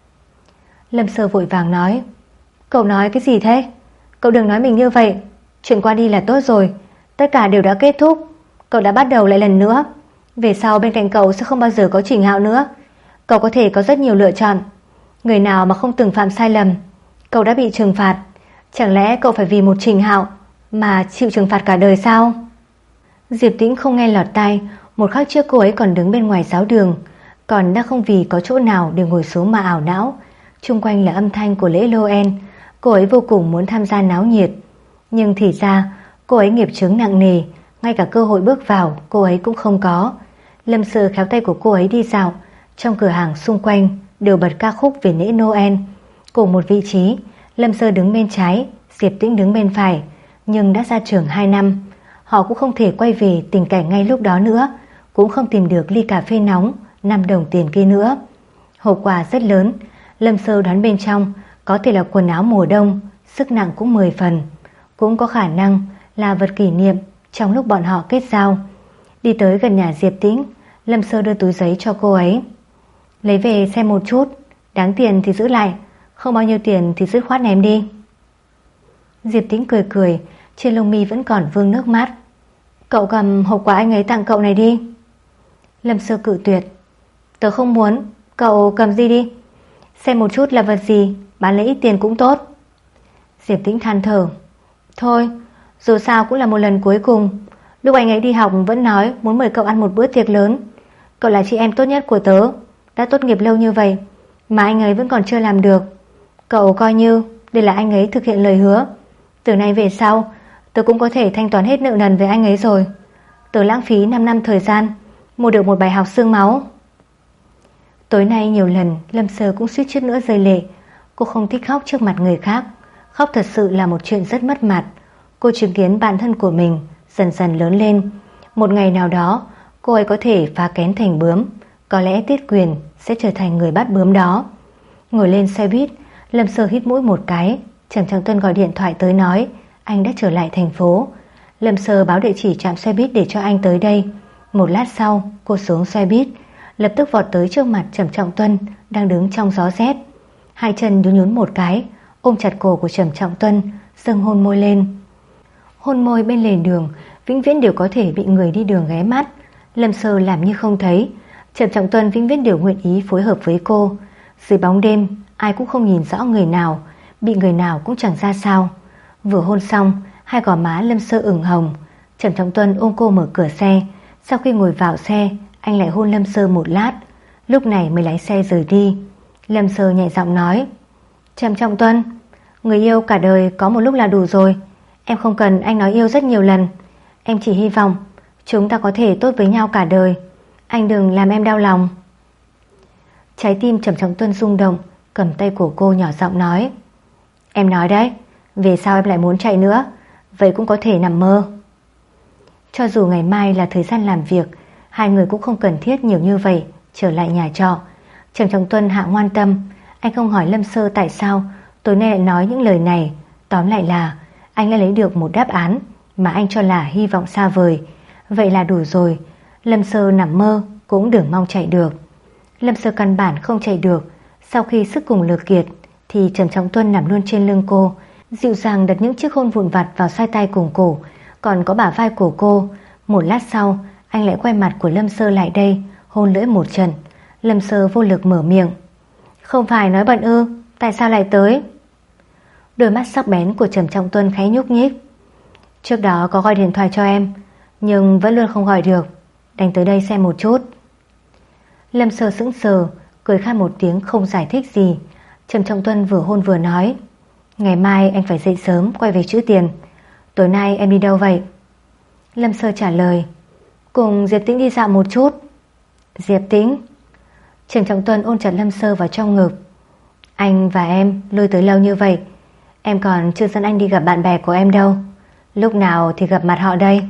A: Lâm Sơ vội vàng nói. Cậu nói cái gì thế? Cậu đừng nói mình như vậy. Chuyện qua đi là tốt rồi, tất cả đều đã kết thúc. Cậu đã bắt đầu lại lần nữa. Về sau bên cạnh cậu sẽ không bao giờ có Trình Hạo nữa. Cậu có thể có rất nhiều lựa chọn. Người nào mà không từng phạm sai lầm, cậu đã bị trừng phạt. Chẳng lẽ cậu phải vì một Trình Hạo mà chịu trừng phạt cả đời sao? Diệp Tĩnh không nghe lọt tai. Một khắc trước cô ấy còn đứng bên ngoài giáo đường, còn đã không vì có chỗ nào để ngồi xuống mà ảo não. Chung quanh là âm thanh của lễ Noel. Cô ấy vô cùng muốn tham gia náo nhiệt, nhưng thì ra cô ấy nghiệp chướng nặng nề, ngay cả cơ hội bước vào cô ấy cũng không có. Lâm Sơ khéo tay của cô ấy đi dạo. Trong cửa hàng xung quanh đều bật ca khúc về lễ Noel. Cùng một vị trí, Lâm Sơ đứng bên trái, Diệp Tĩnh đứng bên phải. Nhưng đã ra trường hai năm, họ cũng không thể quay về tình cảnh ngay lúc đó nữa, cũng không tìm được ly cà phê nóng năm đồng tiền kia nữa. Hậu quả rất lớn. Lâm Sơ đoán bên trong có thể là quần áo mùa đông, sức nặng cũng mười phần. Cũng có khả năng là vật kỷ niệm trong lúc bọn họ kết giao. Đi tới gần nhà Diệp Tĩnh, Lâm Sơ đưa túi giấy cho cô ấy. Lấy về xem một chút, đáng tiền thì giữ lại, không bao nhiêu tiền thì dứt khoát ném đi. Diệp Tĩnh cười cười, trên lông mi vẫn còn vương nước mắt. Cậu cầm hộp quà anh ấy tặng cậu này đi. Lâm Sơ cự tuyệt. Tớ không muốn, cậu cầm gì đi. Xem một chút là vật gì, bán lấy ít tiền cũng tốt. Diệp Tĩnh than thở. Thôi, dù sao cũng là một lần cuối cùng. Lúc anh ấy đi học vẫn nói muốn mời cậu ăn một bữa tiệc lớn. Cậu là chị em tốt nhất của tớ, đã tốt nghiệp lâu như vậy mà anh ấy vẫn còn chưa làm được. Cậu coi như đây là anh ấy thực hiện lời hứa. Từ nay về sau, tớ Tôi cũng có thể thanh toán hết nợ nần với anh ấy rồi. Tôi lãng phí năm năm thời gian mua được một bài học xương máu. Tối nay nhiều lần Lâm Sơ cũng suýt chút nữa rơi lệ. Cô không thích khóc trước mặt người khác. Khóc thật sự là một chuyện rất mất mặt. Cô chứng kiến bản thân của mình dần dần lớn lên. Một ngày nào đó cô ấy có thể phá kén thành bướm. Có lẽ Tiết Quyền sẽ trở thành người bắt bướm đó. Ngồi lên xe buýt, Lâm Sơ hít mũi một cái. Trầm Trọng Tuân gọi điện thoại tới nói anh đã trở lại thành phố. Lâm Sơ báo địa chỉ trạm xe buýt để cho anh tới đây. Một lát sau cô xuống xe buýt, lập tức vọt tới trước mặt Trầm Trọng Tuân đang đứng trong gió rét. Hai chân nhún nhún một cái, ôm chặt cổ của Trầm Trọng Tuân, dâng hôn môi lên. Hôn môi bên lề đường vĩnh viễn đều có thể bị người đi đường ghé mắt. Lâm Sơ làm như không thấy. Trầm Trọng Tuân vĩnh viễn đều nguyện ý phối hợp với cô. Dưới bóng đêm ai cũng không nhìn rõ người nào, bị người nào cũng chẳng ra sao. Vừa hôn xong, hai gò má Lâm Sơ ửng hồng. Trầm Trọng Tuân ôm cô mở cửa xe. Sau khi ngồi vào xe, anh lại hôn Lâm Sơ một lát, lúc này mới lái xe rời đi. Lâm Sơ nhẹ giọng nói: Trầm Trọng Tuân, người yêu cả đời có một lúc là đủ rồi. Em không cần anh nói yêu rất nhiều lần. Em chỉ hy vọng chúng ta có thể tốt với nhau cả đời. Anh đừng làm em đau lòng. Trái tim Trầm Trọng Tuân rung động, cầm tay của cô nhỏ giọng nói: Em nói đấy, về sau em lại muốn chạy nữa, vậy cũng có thể nằm mơ. Cho dù ngày mai là thời gian làm việc, hai người cũng không cần thiết nhiều như vậy. Trở lại nhà trọ, Trầm Trọng Tuân hạ ngoan tâm. Anh không hỏi Lâm Sơ tại sao tối nay lại nói những lời này. Tóm lại là anh đã lấy được một đáp án mà anh cho là hy vọng xa vời. Vậy là đủ rồi. Lâm Sơ nằm mơ cũng đừng mong chạy được. Lâm Sơ căn bản không chạy được. Sau khi sức cùng lực kiệt thì Trầm Trọng Tuân nằm luôn trên lưng cô, dịu dàng đặt những chiếc hôn vụn vặt vào xoay tay cùng cổ, còn có bả vai của cô. Một lát sau anh lại quay mặt của Lâm Sơ lại đây, hôn lưỡi một trận. Lâm Sơ vô lực mở miệng: Không phải nói bận ư? Tại sao lại tới? Đôi mắt sắc bén của Trầm Trọng Tuân khẽ nhúc nhích. Trước đó có gọi điện thoại cho em, nhưng vẫn luôn không gọi được, đành tới đây xem một chút. Lâm Sơ sững sờ, cười khan một tiếng không giải thích gì. Trầm Trọng Tuân vừa hôn vừa nói: Ngày mai anh phải dậy sớm quay về trữ tiền. Tối nay em đi đâu vậy? Lâm Sơ trả lời: Cùng Diệp Tĩnh đi dạo một chút. Diệp Tĩnh? Trầm Trọng Tuân ôm chặt Lâm Sơ vào trong ngực. Anh và em lui tới lâu như vậy, em còn chưa dẫn anh đi gặp bạn bè của em đâu. Lúc nào thì gặp mặt họ đây?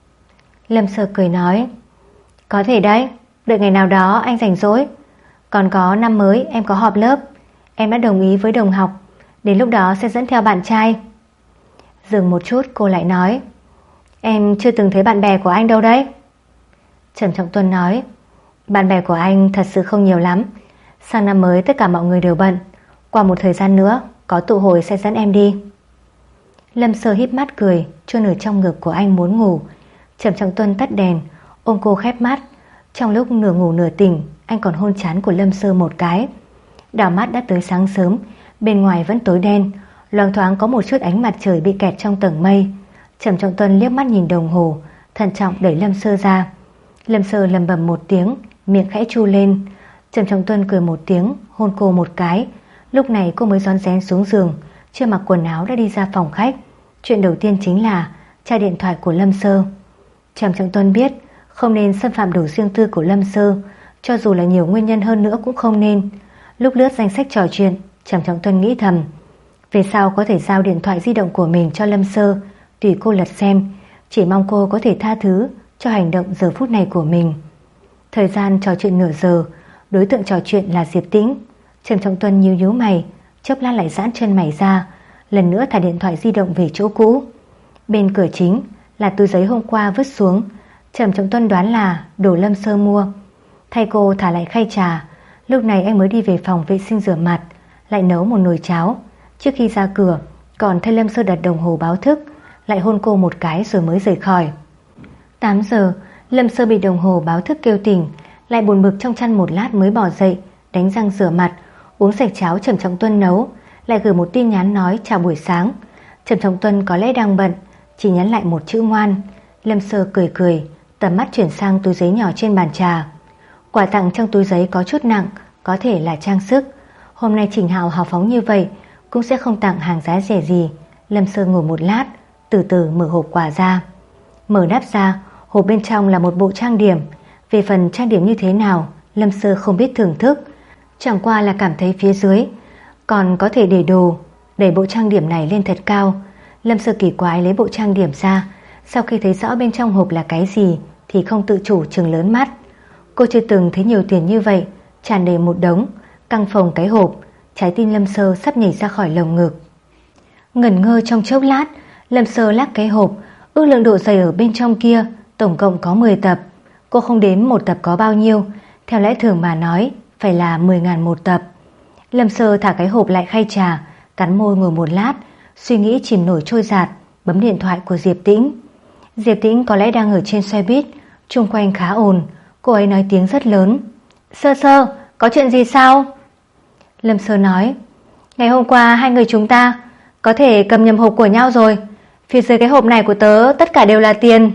A: Lâm Sơ cười nói: Có thể đấy, đợi ngày nào đó anh rảnh rỗi. Còn có năm mới em có họp lớp, em đã đồng ý với đồng học, đến lúc đó sẽ dẫn theo bạn trai. Dừng một chút cô lại nói: Em chưa từng thấy bạn bè của anh đâu đấy. Trầm Trọng Tuân nói: Bạn bè của anh thật sự không nhiều lắm. Sang năm mới tất cả mọi người đều bận. Qua một thời gian nữa có tụ hội sẽ dẫn em đi. Lâm Sơ híp mắt cười, chôn ở trong ngực của anh muốn ngủ. Trầm Trọng Tuân tắt đèn, ôm cô khép mắt. Trong lúc nửa ngủ nửa tỉnh, anh còn hôn trán của Lâm Sơ một cái. Đảo mắt đã tới sáng sớm, bên ngoài vẫn tối đen, loáng thoáng có một chút ánh mặt trời bị kẹt trong tầng mây. Trầm Trọng Tuân liếc mắt nhìn đồng hồ, thận trọng đẩy Lâm Sơ ra. Lâm Sơ lầm bầm một tiếng, miệng khẽ chu lên. Trầm Trọng Tuân cười một tiếng, hôn cô một cái. Lúc này cô mới rón rén xuống giường, chưa mặc quần áo đã đi ra phòng khách. Chuyện đầu tiên chính là tra điện thoại của Lâm Sơ. Trầm Trọng Tuân biết không nên xâm phạm đồ riêng tư của Lâm Sơ, cho dù là nhiều nguyên nhân hơn nữa cũng không nên. Lúc lướt danh sách trò chuyện, Trầm Trọng Tuân nghĩ thầm: về sau có thể giao điện thoại di động của mình cho Lâm Sơ, tùy cô lật xem, chỉ mong cô có thể tha thứ cho hành động giờ phút này của mình. Thời gian trò chuyện nửa giờ, đối tượng trò chuyện là Diệp Tĩnh. Trầm Trọng Tuân nhíu nhíu mày, chốc lát lại giãn chân mày ra, lần nữa thả điện thoại di động về chỗ cũ. Bên cửa chính là túi giấy hôm qua vứt xuống. Trầm Trọng Tuân đoán là đồ Lâm Sơ mua. Thay cô thả lại khay trà. Lúc này anh mới đi về phòng vệ sinh rửa mặt, lại nấu một nồi cháo. Trước khi ra cửa còn thay Lâm Sơ đặt đồng hồ báo thức, lại hôn cô một cái rồi mới rời khỏi. Tám giờ, Lâm Sơ bị đồng hồ báo thức kêu tỉnh, lại buồn bực trong chăn một lát mới bỏ dậy, đánh răng rửa mặt, uống sạch cháo Trầm Trọng Tuân nấu, lại gửi một tin nhắn nói chào buổi sáng. Trầm Trọng Tuân có lẽ đang bận, chỉ nhắn lại một chữ ngoan. Lâm Sơ cười cười, tầm mắt chuyển sang túi giấy nhỏ trên bàn trà. Quà tặng trong túi giấy có chút nặng, có thể là trang sức. Hôm nay Trình Hạo hào phóng như vậy, cũng sẽ không tặng hàng giá rẻ gì. Lâm Sơ ngồi một lát, từ từ mở hộp quà ra. Mở nắp ra, hộp bên trong là một bộ trang điểm. Về phần trang điểm như thế nào, Lâm Sơ không biết thưởng thức, chẳng qua là cảm thấy phía dưới còn có thể để đồ. Đẩy bộ trang điểm này lên thật cao. Lâm Sơ kỳ quái lấy bộ trang điểm ra, sau khi thấy rõ bên trong hộp là cái gì thì không tự chủ trừng lớn mắt. Cô chưa từng thấy nhiều tiền như vậy, tràn đầy một đống, căng phồng cái hộp. Trái tim Lâm Sơ sắp nhảy ra khỏi lồng ngực. Ngẩn ngơ trong chốc lát, Lâm Sơ lắc cái hộp, ước lượng độ dày ở bên trong kia tổng cộng có mười tập. Cô không đếm một tập có bao nhiêu, theo lẽ thường mà nói phải là mười ngàn một tập. Lâm Sơ thả cái hộp lại khay trà, cắn môi ngồi một lát, suy nghĩ chìm nổi trôi dạt, bấm điện thoại của Diệp Tĩnh. Diệp Tĩnh có lẽ đang ở trên xe buýt, xung quanh khá ồn. Cô ấy nói tiếng rất lớn. Sơ Sơ, có chuyện gì sao? Lâm Sơ nói, ngày hôm qua hai người chúng ta có thể cầm nhầm hộp của nhau rồi. Phía dưới cái hộp này của tớ tất cả đều là tiền.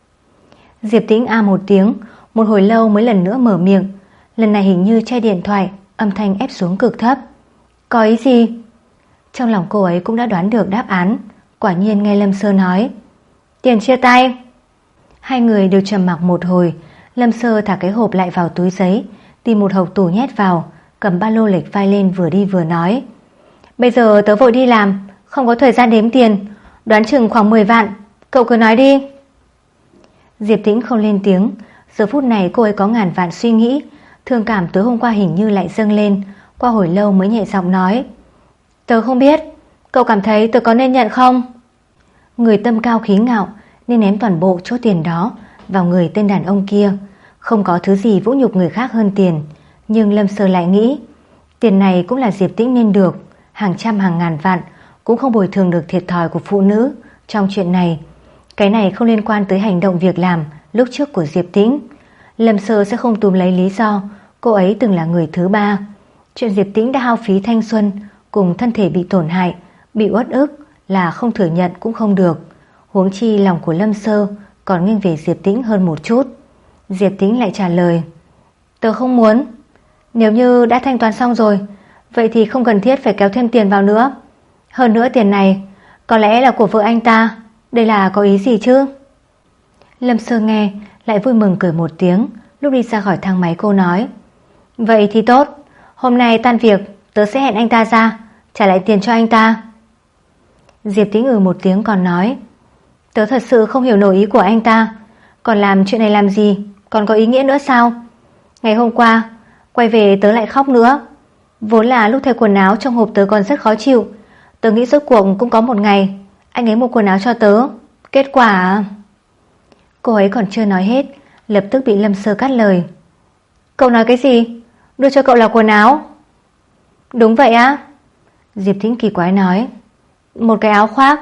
A: Diệp Tĩnh a một tiếng, một hồi lâu mới lần nữa mở miệng. Lần này hình như che điện thoại, âm thanh ép xuống cực thấp. Có ý gì? Trong lòng cô ấy cũng đã đoán được đáp án. Quả nhiên nghe Lâm Sơ nói, tiền chia tay. Hai người đều trầm mặc một hồi. Lâm Sơ thả cái hộp lại vào túi giấy, tìm một hộc tủ nhét vào, cầm ba lô lệch vai lên vừa đi vừa nói, bây giờ tớ vội đi làm, không có thời gian đếm tiền, đoán chừng khoảng mười vạn, cậu cứ nói đi. Diệp Tĩnh không lên tiếng. Giờ phút này cô ấy có ngàn vạn suy nghĩ. Thương cảm tối hôm qua hình như lại dâng lên. Qua hồi lâu mới nhẹ giọng nói, tớ không biết, cậu cảm thấy tớ có nên nhận không? Người tâm cao khí ngạo nên ném toàn bộ số tiền đó vào người tên đàn ông kia. Không có thứ gì vũ nhục người khác hơn tiền. Nhưng Lâm Sơ lại nghĩ, tiền này cũng là Diệp Tĩnh nên được, hàng trăm hàng ngàn vạn cũng không bồi thường được thiệt thòi của phụ nữ trong chuyện này. Cái này không liên quan tới hành động việc làm lúc trước của Diệp Tĩnh. Lâm Sơ sẽ không túm lấy lý do cô ấy từng là người thứ ba. Chuyện Diệp Tĩnh đã hao phí thanh xuân cùng thân thể bị tổn hại, bị uất ức là không thừa nhận cũng không được. Huống chi lòng của Lâm Sơ còn nghiêng về Diệp Tĩnh hơn một chút. Diệp Tĩnh lại trả lời, tớ không muốn. Nếu như đã thanh toán xong rồi, vậy thì không cần thiết phải kéo thêm tiền vào nữa. Hơn nữa tiền này có lẽ là của vợ anh ta. Đây là có ý gì chứ? Lâm Sơ nghe lại vui mừng cười một tiếng. Lúc đi ra khỏi thang máy cô nói, vậy thì tốt, hôm nay tan việc tớ sẽ hẹn anh ta ra, trả lại tiền cho anh ta. Diệp Tĩnh ừ một tiếng còn nói, tớ thật sự không hiểu nổi ý của anh ta. Còn làm chuyện này làm gì, còn có ý nghĩa nữa sao? Ngày hôm qua quay về tớ lại khóc nữa. Vốn là lúc thay quần áo trong hộp tớ còn rất khó chịu. Tớ nghĩ rốt cuộc cũng có một ngày anh ấy mua quần áo cho tớ. Kết quả... Cô ấy còn chưa nói hết, lập tức bị Lâm Sơ cắt lời. Cậu nói cái gì? Đưa cho cậu là quần áo? Đúng vậy á. Diệp Tĩnh kỳ quái nói, một cái áo khoác.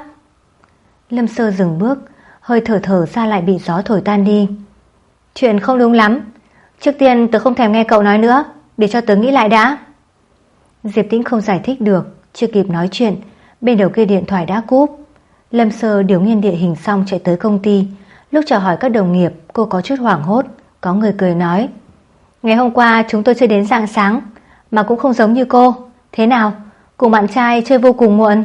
A: Lâm Sơ dừng bước, hơi thở thở ra lại bị gió thổi tan đi. Chuyện không đúng lắm. Trước tiên tớ không thèm nghe cậu nói nữa, để cho tớ nghĩ lại đã. Diệp Tĩnh không giải thích được. Chưa kịp nói chuyện, bên đầu kia điện thoại đã cúp. Lâm Sơ điều nghiên địa hình xong chạy tới công ty. Lúc chào hỏi các đồng nghiệp, cô có chút hoảng hốt. Có người cười nói, ngày hôm qua chúng tôi chơi đến rạng sáng, mà cũng không giống như cô. Thế nào, cùng bạn trai chơi vô cùng muộn?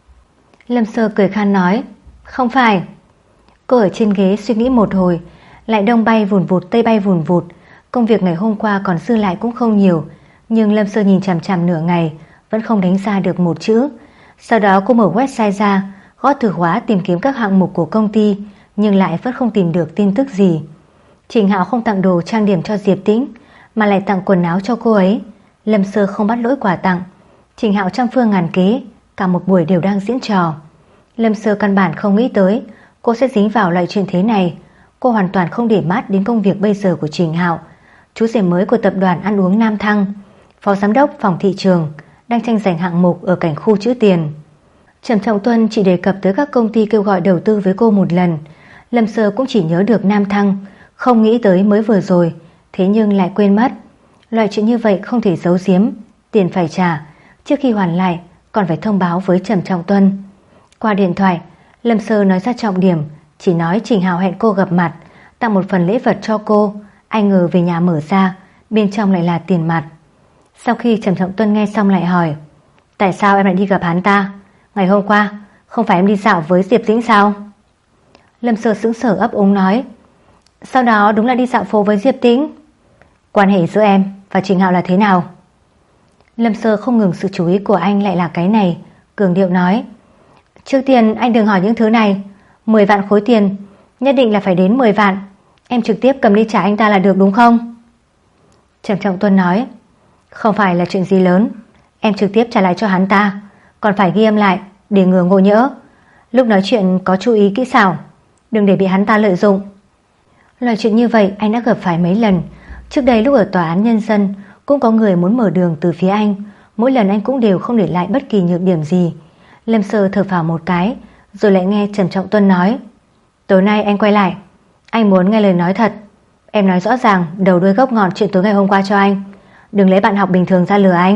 A: Lâm Sơ cười khan nói, không phải. Cô ở trên ghế suy nghĩ một hồi, lại đông bay vùn vụt tây bay vùn vụt. Công việc ngày hôm qua còn dư lại cũng không nhiều, nhưng Lâm Sơ nhìn chằm chằm nửa ngày vẫn không đánh ra được một chữ. Sau đó cô mở website ra, gõ từ khóa tìm kiếm các hạng mục của công ty, nhưng lại vẫn không tìm được tin tức gì. Trình Hạo không tặng đồ trang điểm cho Diệp Tĩnh, mà lại tặng quần áo cho cô ấy. Lâm Sơ không bắt lỗi quà tặng. Trình Hạo trăm phương ngàn kế, cả một buổi đều đang diễn trò. Lâm Sơ căn bản không nghĩ tới cô sẽ dính vào loại chuyện thế này. Cô hoàn toàn không để mắt đến công việc bây giờ của Trình Hạo, chú rể mới của tập đoàn ăn uống Nam Thăng, phó giám đốc phòng thị trường, đang tranh giành hạng mục ở cảnh khu chữ tiền. Trầm Trọng Tuân chỉ đề cập tới các công ty kêu gọi đầu tư với cô một lần. Lâm Sơ cũng chỉ nhớ được Nam Thăng, không nghĩ tới mới vừa rồi, thế nhưng lại quên mất. Loại chuyện như vậy không thể giấu giếm, tiền phải trả, trước khi hoàn lại còn phải thông báo với Trầm Trọng Tuân. Qua điện thoại, Lâm Sơ nói ra trọng điểm, chỉ nói Trình Hạo hẹn cô gặp mặt, tặng một phần lễ vật cho cô. Ai ngờ về nhà mở ra, bên trong lại là tiền mặt. Sau khi Trầm Trọng Tuân nghe xong lại hỏi, tại sao em lại đi gặp hắn ta? Ngày hôm qua Không phải em đi dạo với Diệp Tĩnh sao? Lâm Sơ sững sờ ấp úng nói. Sau đó đúng là đi dạo phố với Diệp Tĩnh. Quan hệ giữa em và Trình Hạo là thế nào? Lâm Sơ không ngừng sự chú ý của anh lại là cái này, cường điệu nói. Trước tiên anh đừng hỏi những thứ này. Mười vạn khối tiền, nhất định là phải đến mười vạn. Em trực tiếp cầm đi trả anh ta là được đúng không? Trầm Trọng Tuân nói. Không phải là chuyện gì lớn, em trực tiếp trả lại cho hắn ta, còn phải ghi âm lại để ngừa ngộ nhỡ. Lúc nói chuyện có chú ý kỹ xảo, đừng để bị hắn ta lợi dụng. Loại chuyện như vậy anh đã gặp phải mấy lần. Trước đây lúc ở tòa án nhân dân cũng có người muốn mở đường từ phía anh, mỗi lần anh cũng đều không để lại bất kỳ nhược điểm gì. Lâm Sơ thở phào một cái, rồi lại nghe Trầm Trọng Tuân nói. Tối nay anh quay lại, anh muốn nghe lời nói thật. Em nói rõ ràng đầu đuôi gốc ngọn chuyện tối ngày hôm qua cho anh, đừng lấy bạn học bình thường ra lừa anh.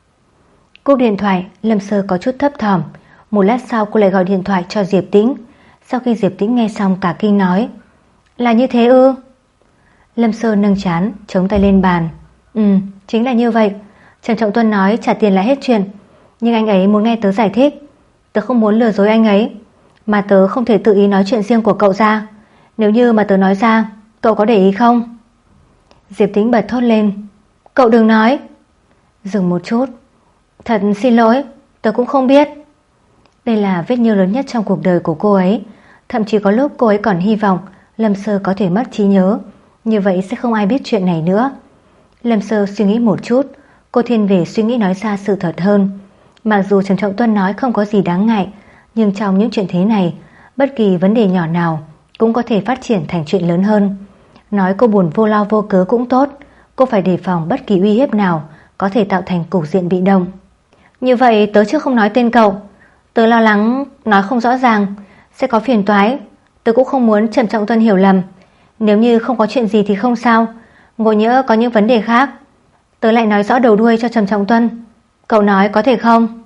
A: Cúp điện thoại, Lâm Sơ có chút thấp thỏm. Một lát sau cô lại gọi điện thoại cho Diệp Tĩnh. Sau khi Diệp Tĩnh nghe xong cả kinh nói. Là như thế ư? Lâm Sơ nâng trán, chống tay lên bàn. Ừ, chính là như vậy. Trần Trọng Tuân nói trả tiền là hết chuyện, nhưng anh ấy muốn nghe tớ giải thích. Tớ không muốn lừa dối anh ấy, mà tớ không thể tự ý nói chuyện riêng của cậu ra. Nếu như mà tớ nói ra, cậu có để ý không? Diệp Tĩnh bật thốt lên. Cậu đừng nói. Dừng một chút. Thật xin lỗi, tớ cũng không biết. Đây là vết nhơ lớn nhất trong cuộc đời của cô ấy. Thậm chí có lúc cô ấy còn hy vọng Lâm Sơ có thể mất trí nhớ, như vậy sẽ không ai biết chuyện này nữa. Lâm Sơ suy nghĩ một chút, cô thiên về suy nghĩ nói ra sự thật hơn. Mặc dù Trần Trọng Tuân nói không có gì đáng ngại, nhưng trong những chuyện thế này, bất kỳ vấn đề nhỏ nào cũng có thể phát triển thành chuyện lớn hơn. Nói cô buồn vô lo vô cớ cũng tốt, cô phải đề phòng bất kỳ uy hiếp nào có thể tạo thành cục diện bị động. Như vậy tớ trước không nói tên cậu, tớ lo lắng nói không rõ ràng sẽ có phiền toái. Tớ cũng không muốn Trần Trọng Tuân hiểu lầm. Nếu như không có chuyện gì thì không sao, ngộ nhỡ có những vấn đề khác, tớ lại nói rõ đầu đuôi cho Trần Trọng Tuân. Cậu nói có thể không?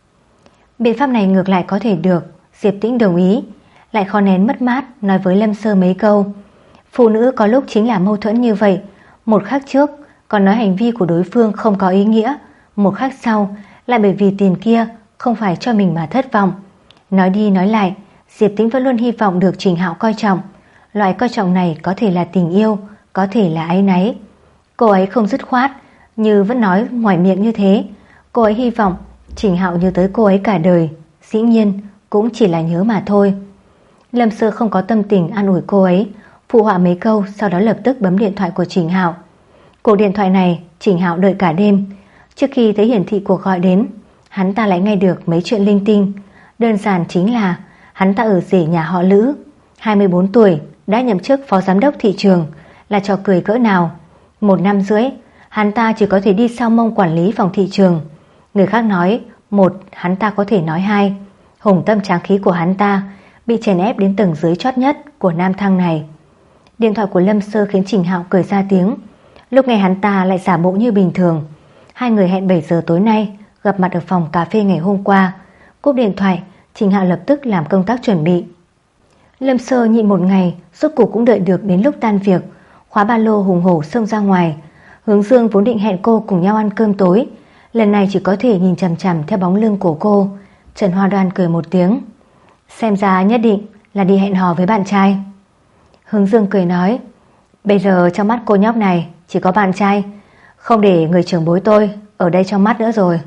A: Biện pháp này ngược lại có thể được. Diệp Tĩnh đồng ý, lại khó nén mất mát nói với Lâm Sơ mấy câu. Phụ nữ có lúc chính là mâu thuẫn như vậy. Một khắc trước còn nói hành vi của đối phương không có ý nghĩa, một khắc sau lại bởi vì tiền kia không phải cho mình mà thất vọng. Nói đi nói lại, Diệp Tĩnh vẫn luôn hy vọng được Trình Hạo coi trọng. Loại coi trọng này có thể là tình yêu, có thể là áy náy. Cô ấy không dứt khoát, như vẫn nói ngoài miệng như thế. Cô ấy hy vọng Trình Hạo nhớ tới cô ấy cả đời. Dĩ nhiên cũng chỉ là nhớ mà thôi. Lâm Sơ không có tâm tình an ủi cô ấy, phụ họa mấy câu, sau đó lập tức bấm điện thoại của Trình Hạo. Cuộc điện thoại này Trình Hạo đợi cả đêm. Trước khi thấy hiển thị cuộc gọi đến, hắn ta lại nghe được mấy chuyện linh tinh. Đơn giản chính là hắn ta ở rể nhà họ Lữ, hai mươi bốn tuổi, đã nhậm chức phó giám đốc thị trường, là trò cười cỡ nào. Một năm rưỡi, hắn ta chỉ có thể đi sau mông quản lý phòng thị trường. Người khác nói một, hắn ta có thể nói hai. Hùng tâm tráng khí của hắn ta bị chèn ép đến tầng dưới chót nhất của nam thang này. Điện thoại của Lâm Sơ khiến Trình Hạo cười ra tiếng. Lúc này hắn ta lại giả bộ như bình thường. Hai người hẹn bảy giờ tối nay gặp mặt ở phòng cà phê ngày hôm qua. Cúp điện thoại, Trình Hạo lập tức làm công tác chuẩn bị. Lâm Sơ nhịn một ngày, rốt cuộc cũng đợi được đến lúc tan việc, khóa ba lô hùng hổ xông ra ngoài. Hướng Dương vốn định hẹn cô cùng nhau ăn cơm tối, lần này chỉ có thể nhìn chằm chằm theo bóng lưng của cô. Trần Hoa Đoan cười một tiếng. Xem ra nhất định là đi hẹn hò với bạn trai. Hướng Dương cười nói, bây giờ trong mắt cô nhóc này chỉ có bạn trai, không để người trưởng bối tôi ở đây trong mắt nữa rồi.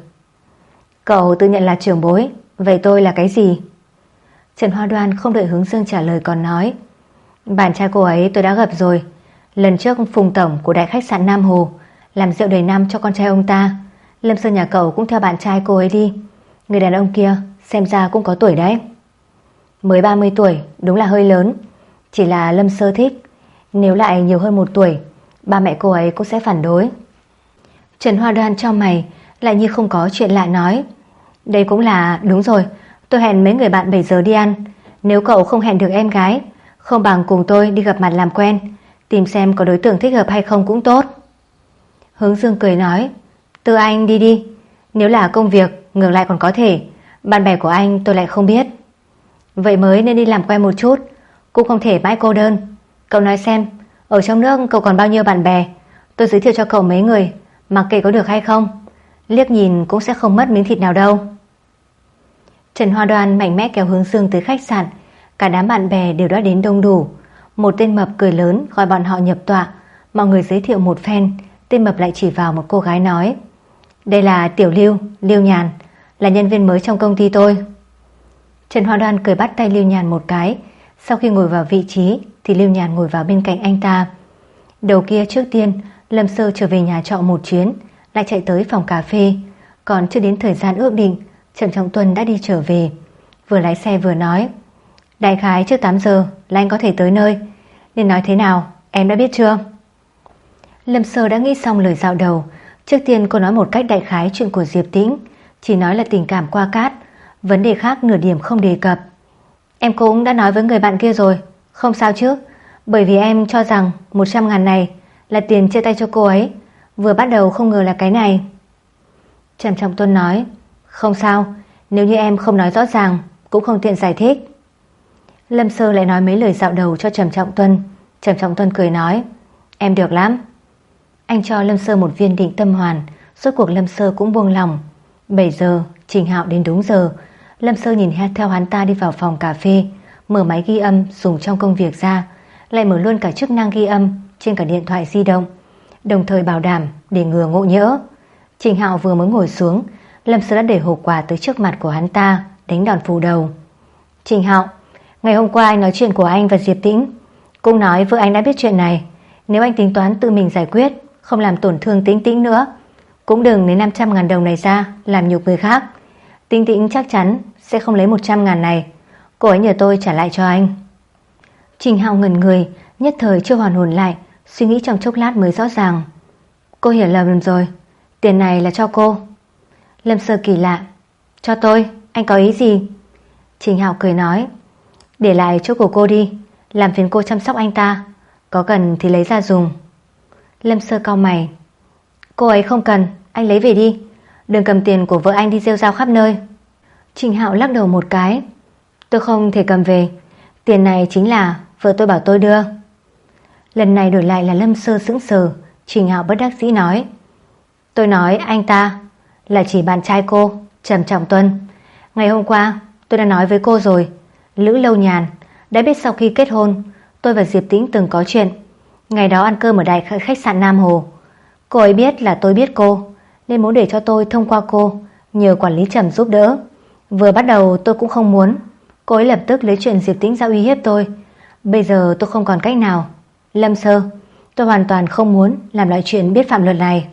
A: Cậu tự nhận là trưởng bối, vậy tôi là cái gì? Trần Hoa Đoan không đợi Hướng Dương trả lời còn nói, bạn trai cô ấy tôi đã gặp rồi. Lần trước Phùng tổng của đại khách sạn Nam Hồ làm rượu đầy năm cho con trai ông ta. Lâm Sơn nhà cậu cũng theo bạn trai cô ấy đi. Người đàn ông kia xem ra cũng có tuổi đấy. Mới ba mươi tuổi, đúng là hơi lớn. Chỉ là Lâm Sơ thích, nếu lại nhiều hơn một tuổi, ba mẹ cô ấy cũng sẽ phản đối. Trần Hoa Đoan cho mày, lại như không có chuyện lạ nói, đây cũng là đúng rồi. Tôi hẹn mấy người bạn bảy giờ đi ăn. Nếu cậu không hẹn được em gái, không bằng cùng tôi đi gặp mặt làm quen, tìm xem có đối tượng thích hợp hay không cũng tốt. Hướng Dương cười nói, Tư anh đi đi. Nếu là công việc, ngược lại còn có thể. Bạn bè của anh tôi lại không biết. Vậy mới nên đi làm quen một chút, cũng không thể mãi cô đơn. Cậu nói xem, ở trong nước cậu còn bao nhiêu bạn bè? Tôi giới thiệu cho cậu mấy người, mặc kệ có được hay không, liếc nhìn cũng sẽ không mất miếng thịt nào đâu. Trần Hoa Đoan mạnh mẽ kéo Hướng Dương tới khách sạn. Cả đám bạn bè đều đã đến đông đủ. Một tên mập cười lớn gọi bọn họ nhập tọa. Mọi người giới thiệu một phen. Tên mập lại chỉ vào một cô gái nói: đây là Tiểu Lưu, Lưu Nhàn, là nhân viên mới trong công ty tôi. Trần Hoa Đoan cười bắt tay Lưu Nhàn một cái. Sau khi ngồi vào vị trí thì Lưu Nhàn ngồi vào bên cạnh anh ta. Đầu kia trước tiên Lâm Sơ trở về nhà trọ một chuyến, lại chạy tới phòng cà phê. Còn chưa đến thời gian ước định, Trầm Trọng Tuân đã đi trở về. Vừa lái xe vừa nói: đại khái trước tám giờ là anh có thể tới nơi. Nên nói thế nào, em đã biết chưa? Lâm Sơ đã nghĩ xong lời dạo đầu. Trước tiên cô nói một cách đại khái chuyện của Diệp Tĩnh, chỉ nói là tình cảm qua cát, vấn đề khác nửa điểm không đề cập. Em cũng đã nói với người bạn kia rồi, không sao chứ, bởi vì em cho rằng một trăm ngàn này là tiền chia tay cho cô ấy. Vừa bắt đầu không ngờ là cái này. Trầm Trọng Tuân nói: không sao, nếu như em không nói rõ ràng cũng không tiện giải thích. Lâm Sơ lại nói mấy lời dạo đầu cho Trầm Trọng Tuân. Trầm Trọng Tuân cười nói: em được lắm. Anh cho Lâm Sơ một viên định tâm hoàn. Rốt cuộc Lâm Sơ cũng buông lòng. Bảy giờ Trình Hạo đến đúng giờ. Lâm Sơ nhìn theo hắn ta đi vào phòng cà phê, mở máy ghi âm dùng trong công việc ra, lại mở luôn cả chức năng ghi âm trên cả điện thoại di động, đồng thời bảo đảm để ngừa ngộ nhỡ. Trình Hạo vừa mới ngồi xuống, Lâm Sơ đã để hộp quà tới trước mặt của hắn ta, đánh đòn phủ đầu. Trình Hạo, ngày hôm qua anh nói chuyện của anh và Diệp Tĩnh, cũng nói vợ anh đã biết chuyện này. Nếu anh tính toán tự mình giải quyết, không làm tổn thương Tĩnh Tĩnh nữa, cũng đừng lấy năm trăm ngàn đồng này ra làm nhục người khác. Tĩnh Tĩnh chắc chắn sẽ không lấy một trăm ngàn này. Cô ấy nhờ tôi trả lại cho anh. Trình Hạo ngẩn người, nhất thời chưa hoàn hồn lại, suy nghĩ trong chốc lát mới rõ ràng. Cô hiểu lầm rồi, tiền này là cho cô. Lâm Sơ kỳ lạ: cho tôi, anh có ý gì? Trình Hạo cười nói: để lại chỗ của cô đi, làm phiền cô chăm sóc anh ta, có cần thì lấy ra dùng. Lâm Sơ cau mày: cô ấy không cần, anh lấy về đi, đừng cầm tiền của vợ anh đi rêu rao khắp nơi. Trình Hạo lắc đầu một cái: tôi không thể cầm về, tiền này chính là vợ tôi bảo tôi đưa. Lần này đổi lại là Lâm Sơ sững sờ. Trình Hạo bất đắc dĩ nói: tôi nói anh ta là chỉ bạn trai cô, Trầm Trọng Tuân. Ngày hôm qua tôi đã nói với cô rồi, Lữ Lâu Nhàn đã biết sau khi kết hôn tôi và Diệp Tĩnh từng có chuyện. Ngày đó ăn cơm ở đại khách sạn Nam Hồ, cô ấy biết là tôi biết cô, nên muốn để cho tôi thông qua cô nhờ quản lý Trầm giúp đỡ. Vừa bắt đầu tôi cũng không muốn, cô ấy lập tức lấy chuyện Diệp Tĩnh ra uy hiếp tôi. Bây giờ tôi không còn cách nào. Lâm Sơ, tôi hoàn toàn không muốn làm loại chuyện biết phạm luật này.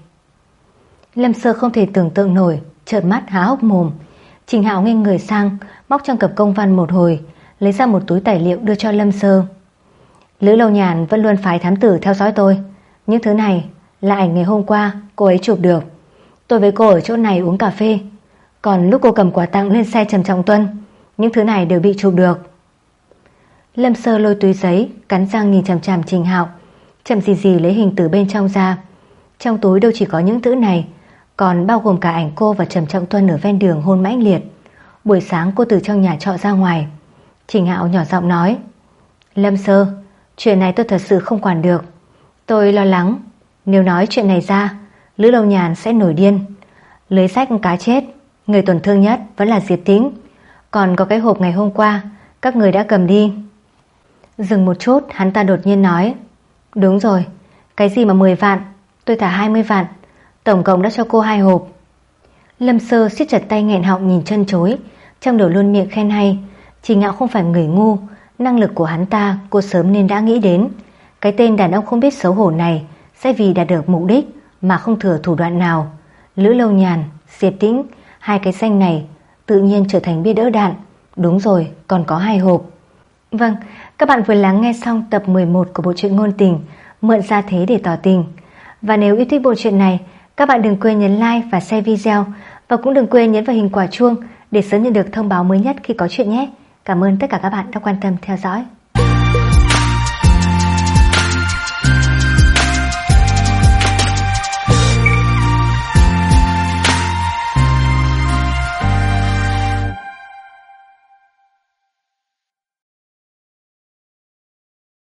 A: Lâm Sơ không thể tưởng tượng nổi, trợn mắt há hốc mồm. Trình Hạo nghiêng người sang, móc trong cặp công văn một hồi, lấy ra một túi tài liệu đưa cho Lâm Sơ. Lữ Lâu Nhàn vẫn luôn phái thám tử theo dõi tôi. Những thứ này là ảnh ngày hôm qua cô ấy chụp được. Tôi với cô ở chỗ này uống cà phê, còn lúc cô cầm quà tặng lên xe Trầm Trọng Tuân, những thứ này đều bị chụp được. Lâm Sơ lôi túi giấy, cắn răng nhìn chằm chằm Trình Hạo, chậm gì gì lấy hình từ bên trong ra. Trong túi đâu chỉ có những thứ này, còn bao gồm cả ảnh cô và Trầm Trọng Tuân ở ven đường hôn mãnh liệt. Buổi sáng cô từ trong nhà trọ ra ngoài. Trình Hạo nhỏ giọng nói: Lâm Sơ, chuyện này tôi thật sự không quản được. Tôi lo lắng nếu nói chuyện này ra, Lữ Lâu Nhàn sẽ nổi điên. Lưới sách cá chết, người tổn thương nhất vẫn là Diệp Tĩnh. Còn có cái hộp ngày hôm qua các người đã cầm đi. Dừng một chút, hắn ta đột nhiên nói: đúng rồi, cái gì mà mười vạn, tôi thả hai mươi vạn, tổng cộng đã cho cô hai hộp. Lâm Sơ siết chặt tay nghẹn họng nhìn chân chối, trong đầu luôn miệng khen hay. Trình Hạo không phải người ngu, năng lực của hắn ta cô sớm nên đã nghĩ đến. Cái tên đàn ông không biết xấu hổ này sẽ vì đạt được mục đích mà không thừa thủ đoạn nào. Lữ Lâu Nhàn, Diệp Tĩnh, hai cái danh này tự nhiên trở thành bia đỡ đạn. Đúng rồi, còn có hai hộp. Vâng, các bạn vừa lắng nghe xong tập mười một của bộ truyện ngôn tình Mượn Gia Thế Để Tỏ Tình. Và nếu yêu thích bộ truyện này, các bạn đừng quên nhấn like và share video, và cũng đừng quên nhấn vào hình quả chuông để sớm nhận được thông báo mới nhất khi có chuyện nhé. Cảm ơn tất cả các bạn đã quan tâm theo dõi.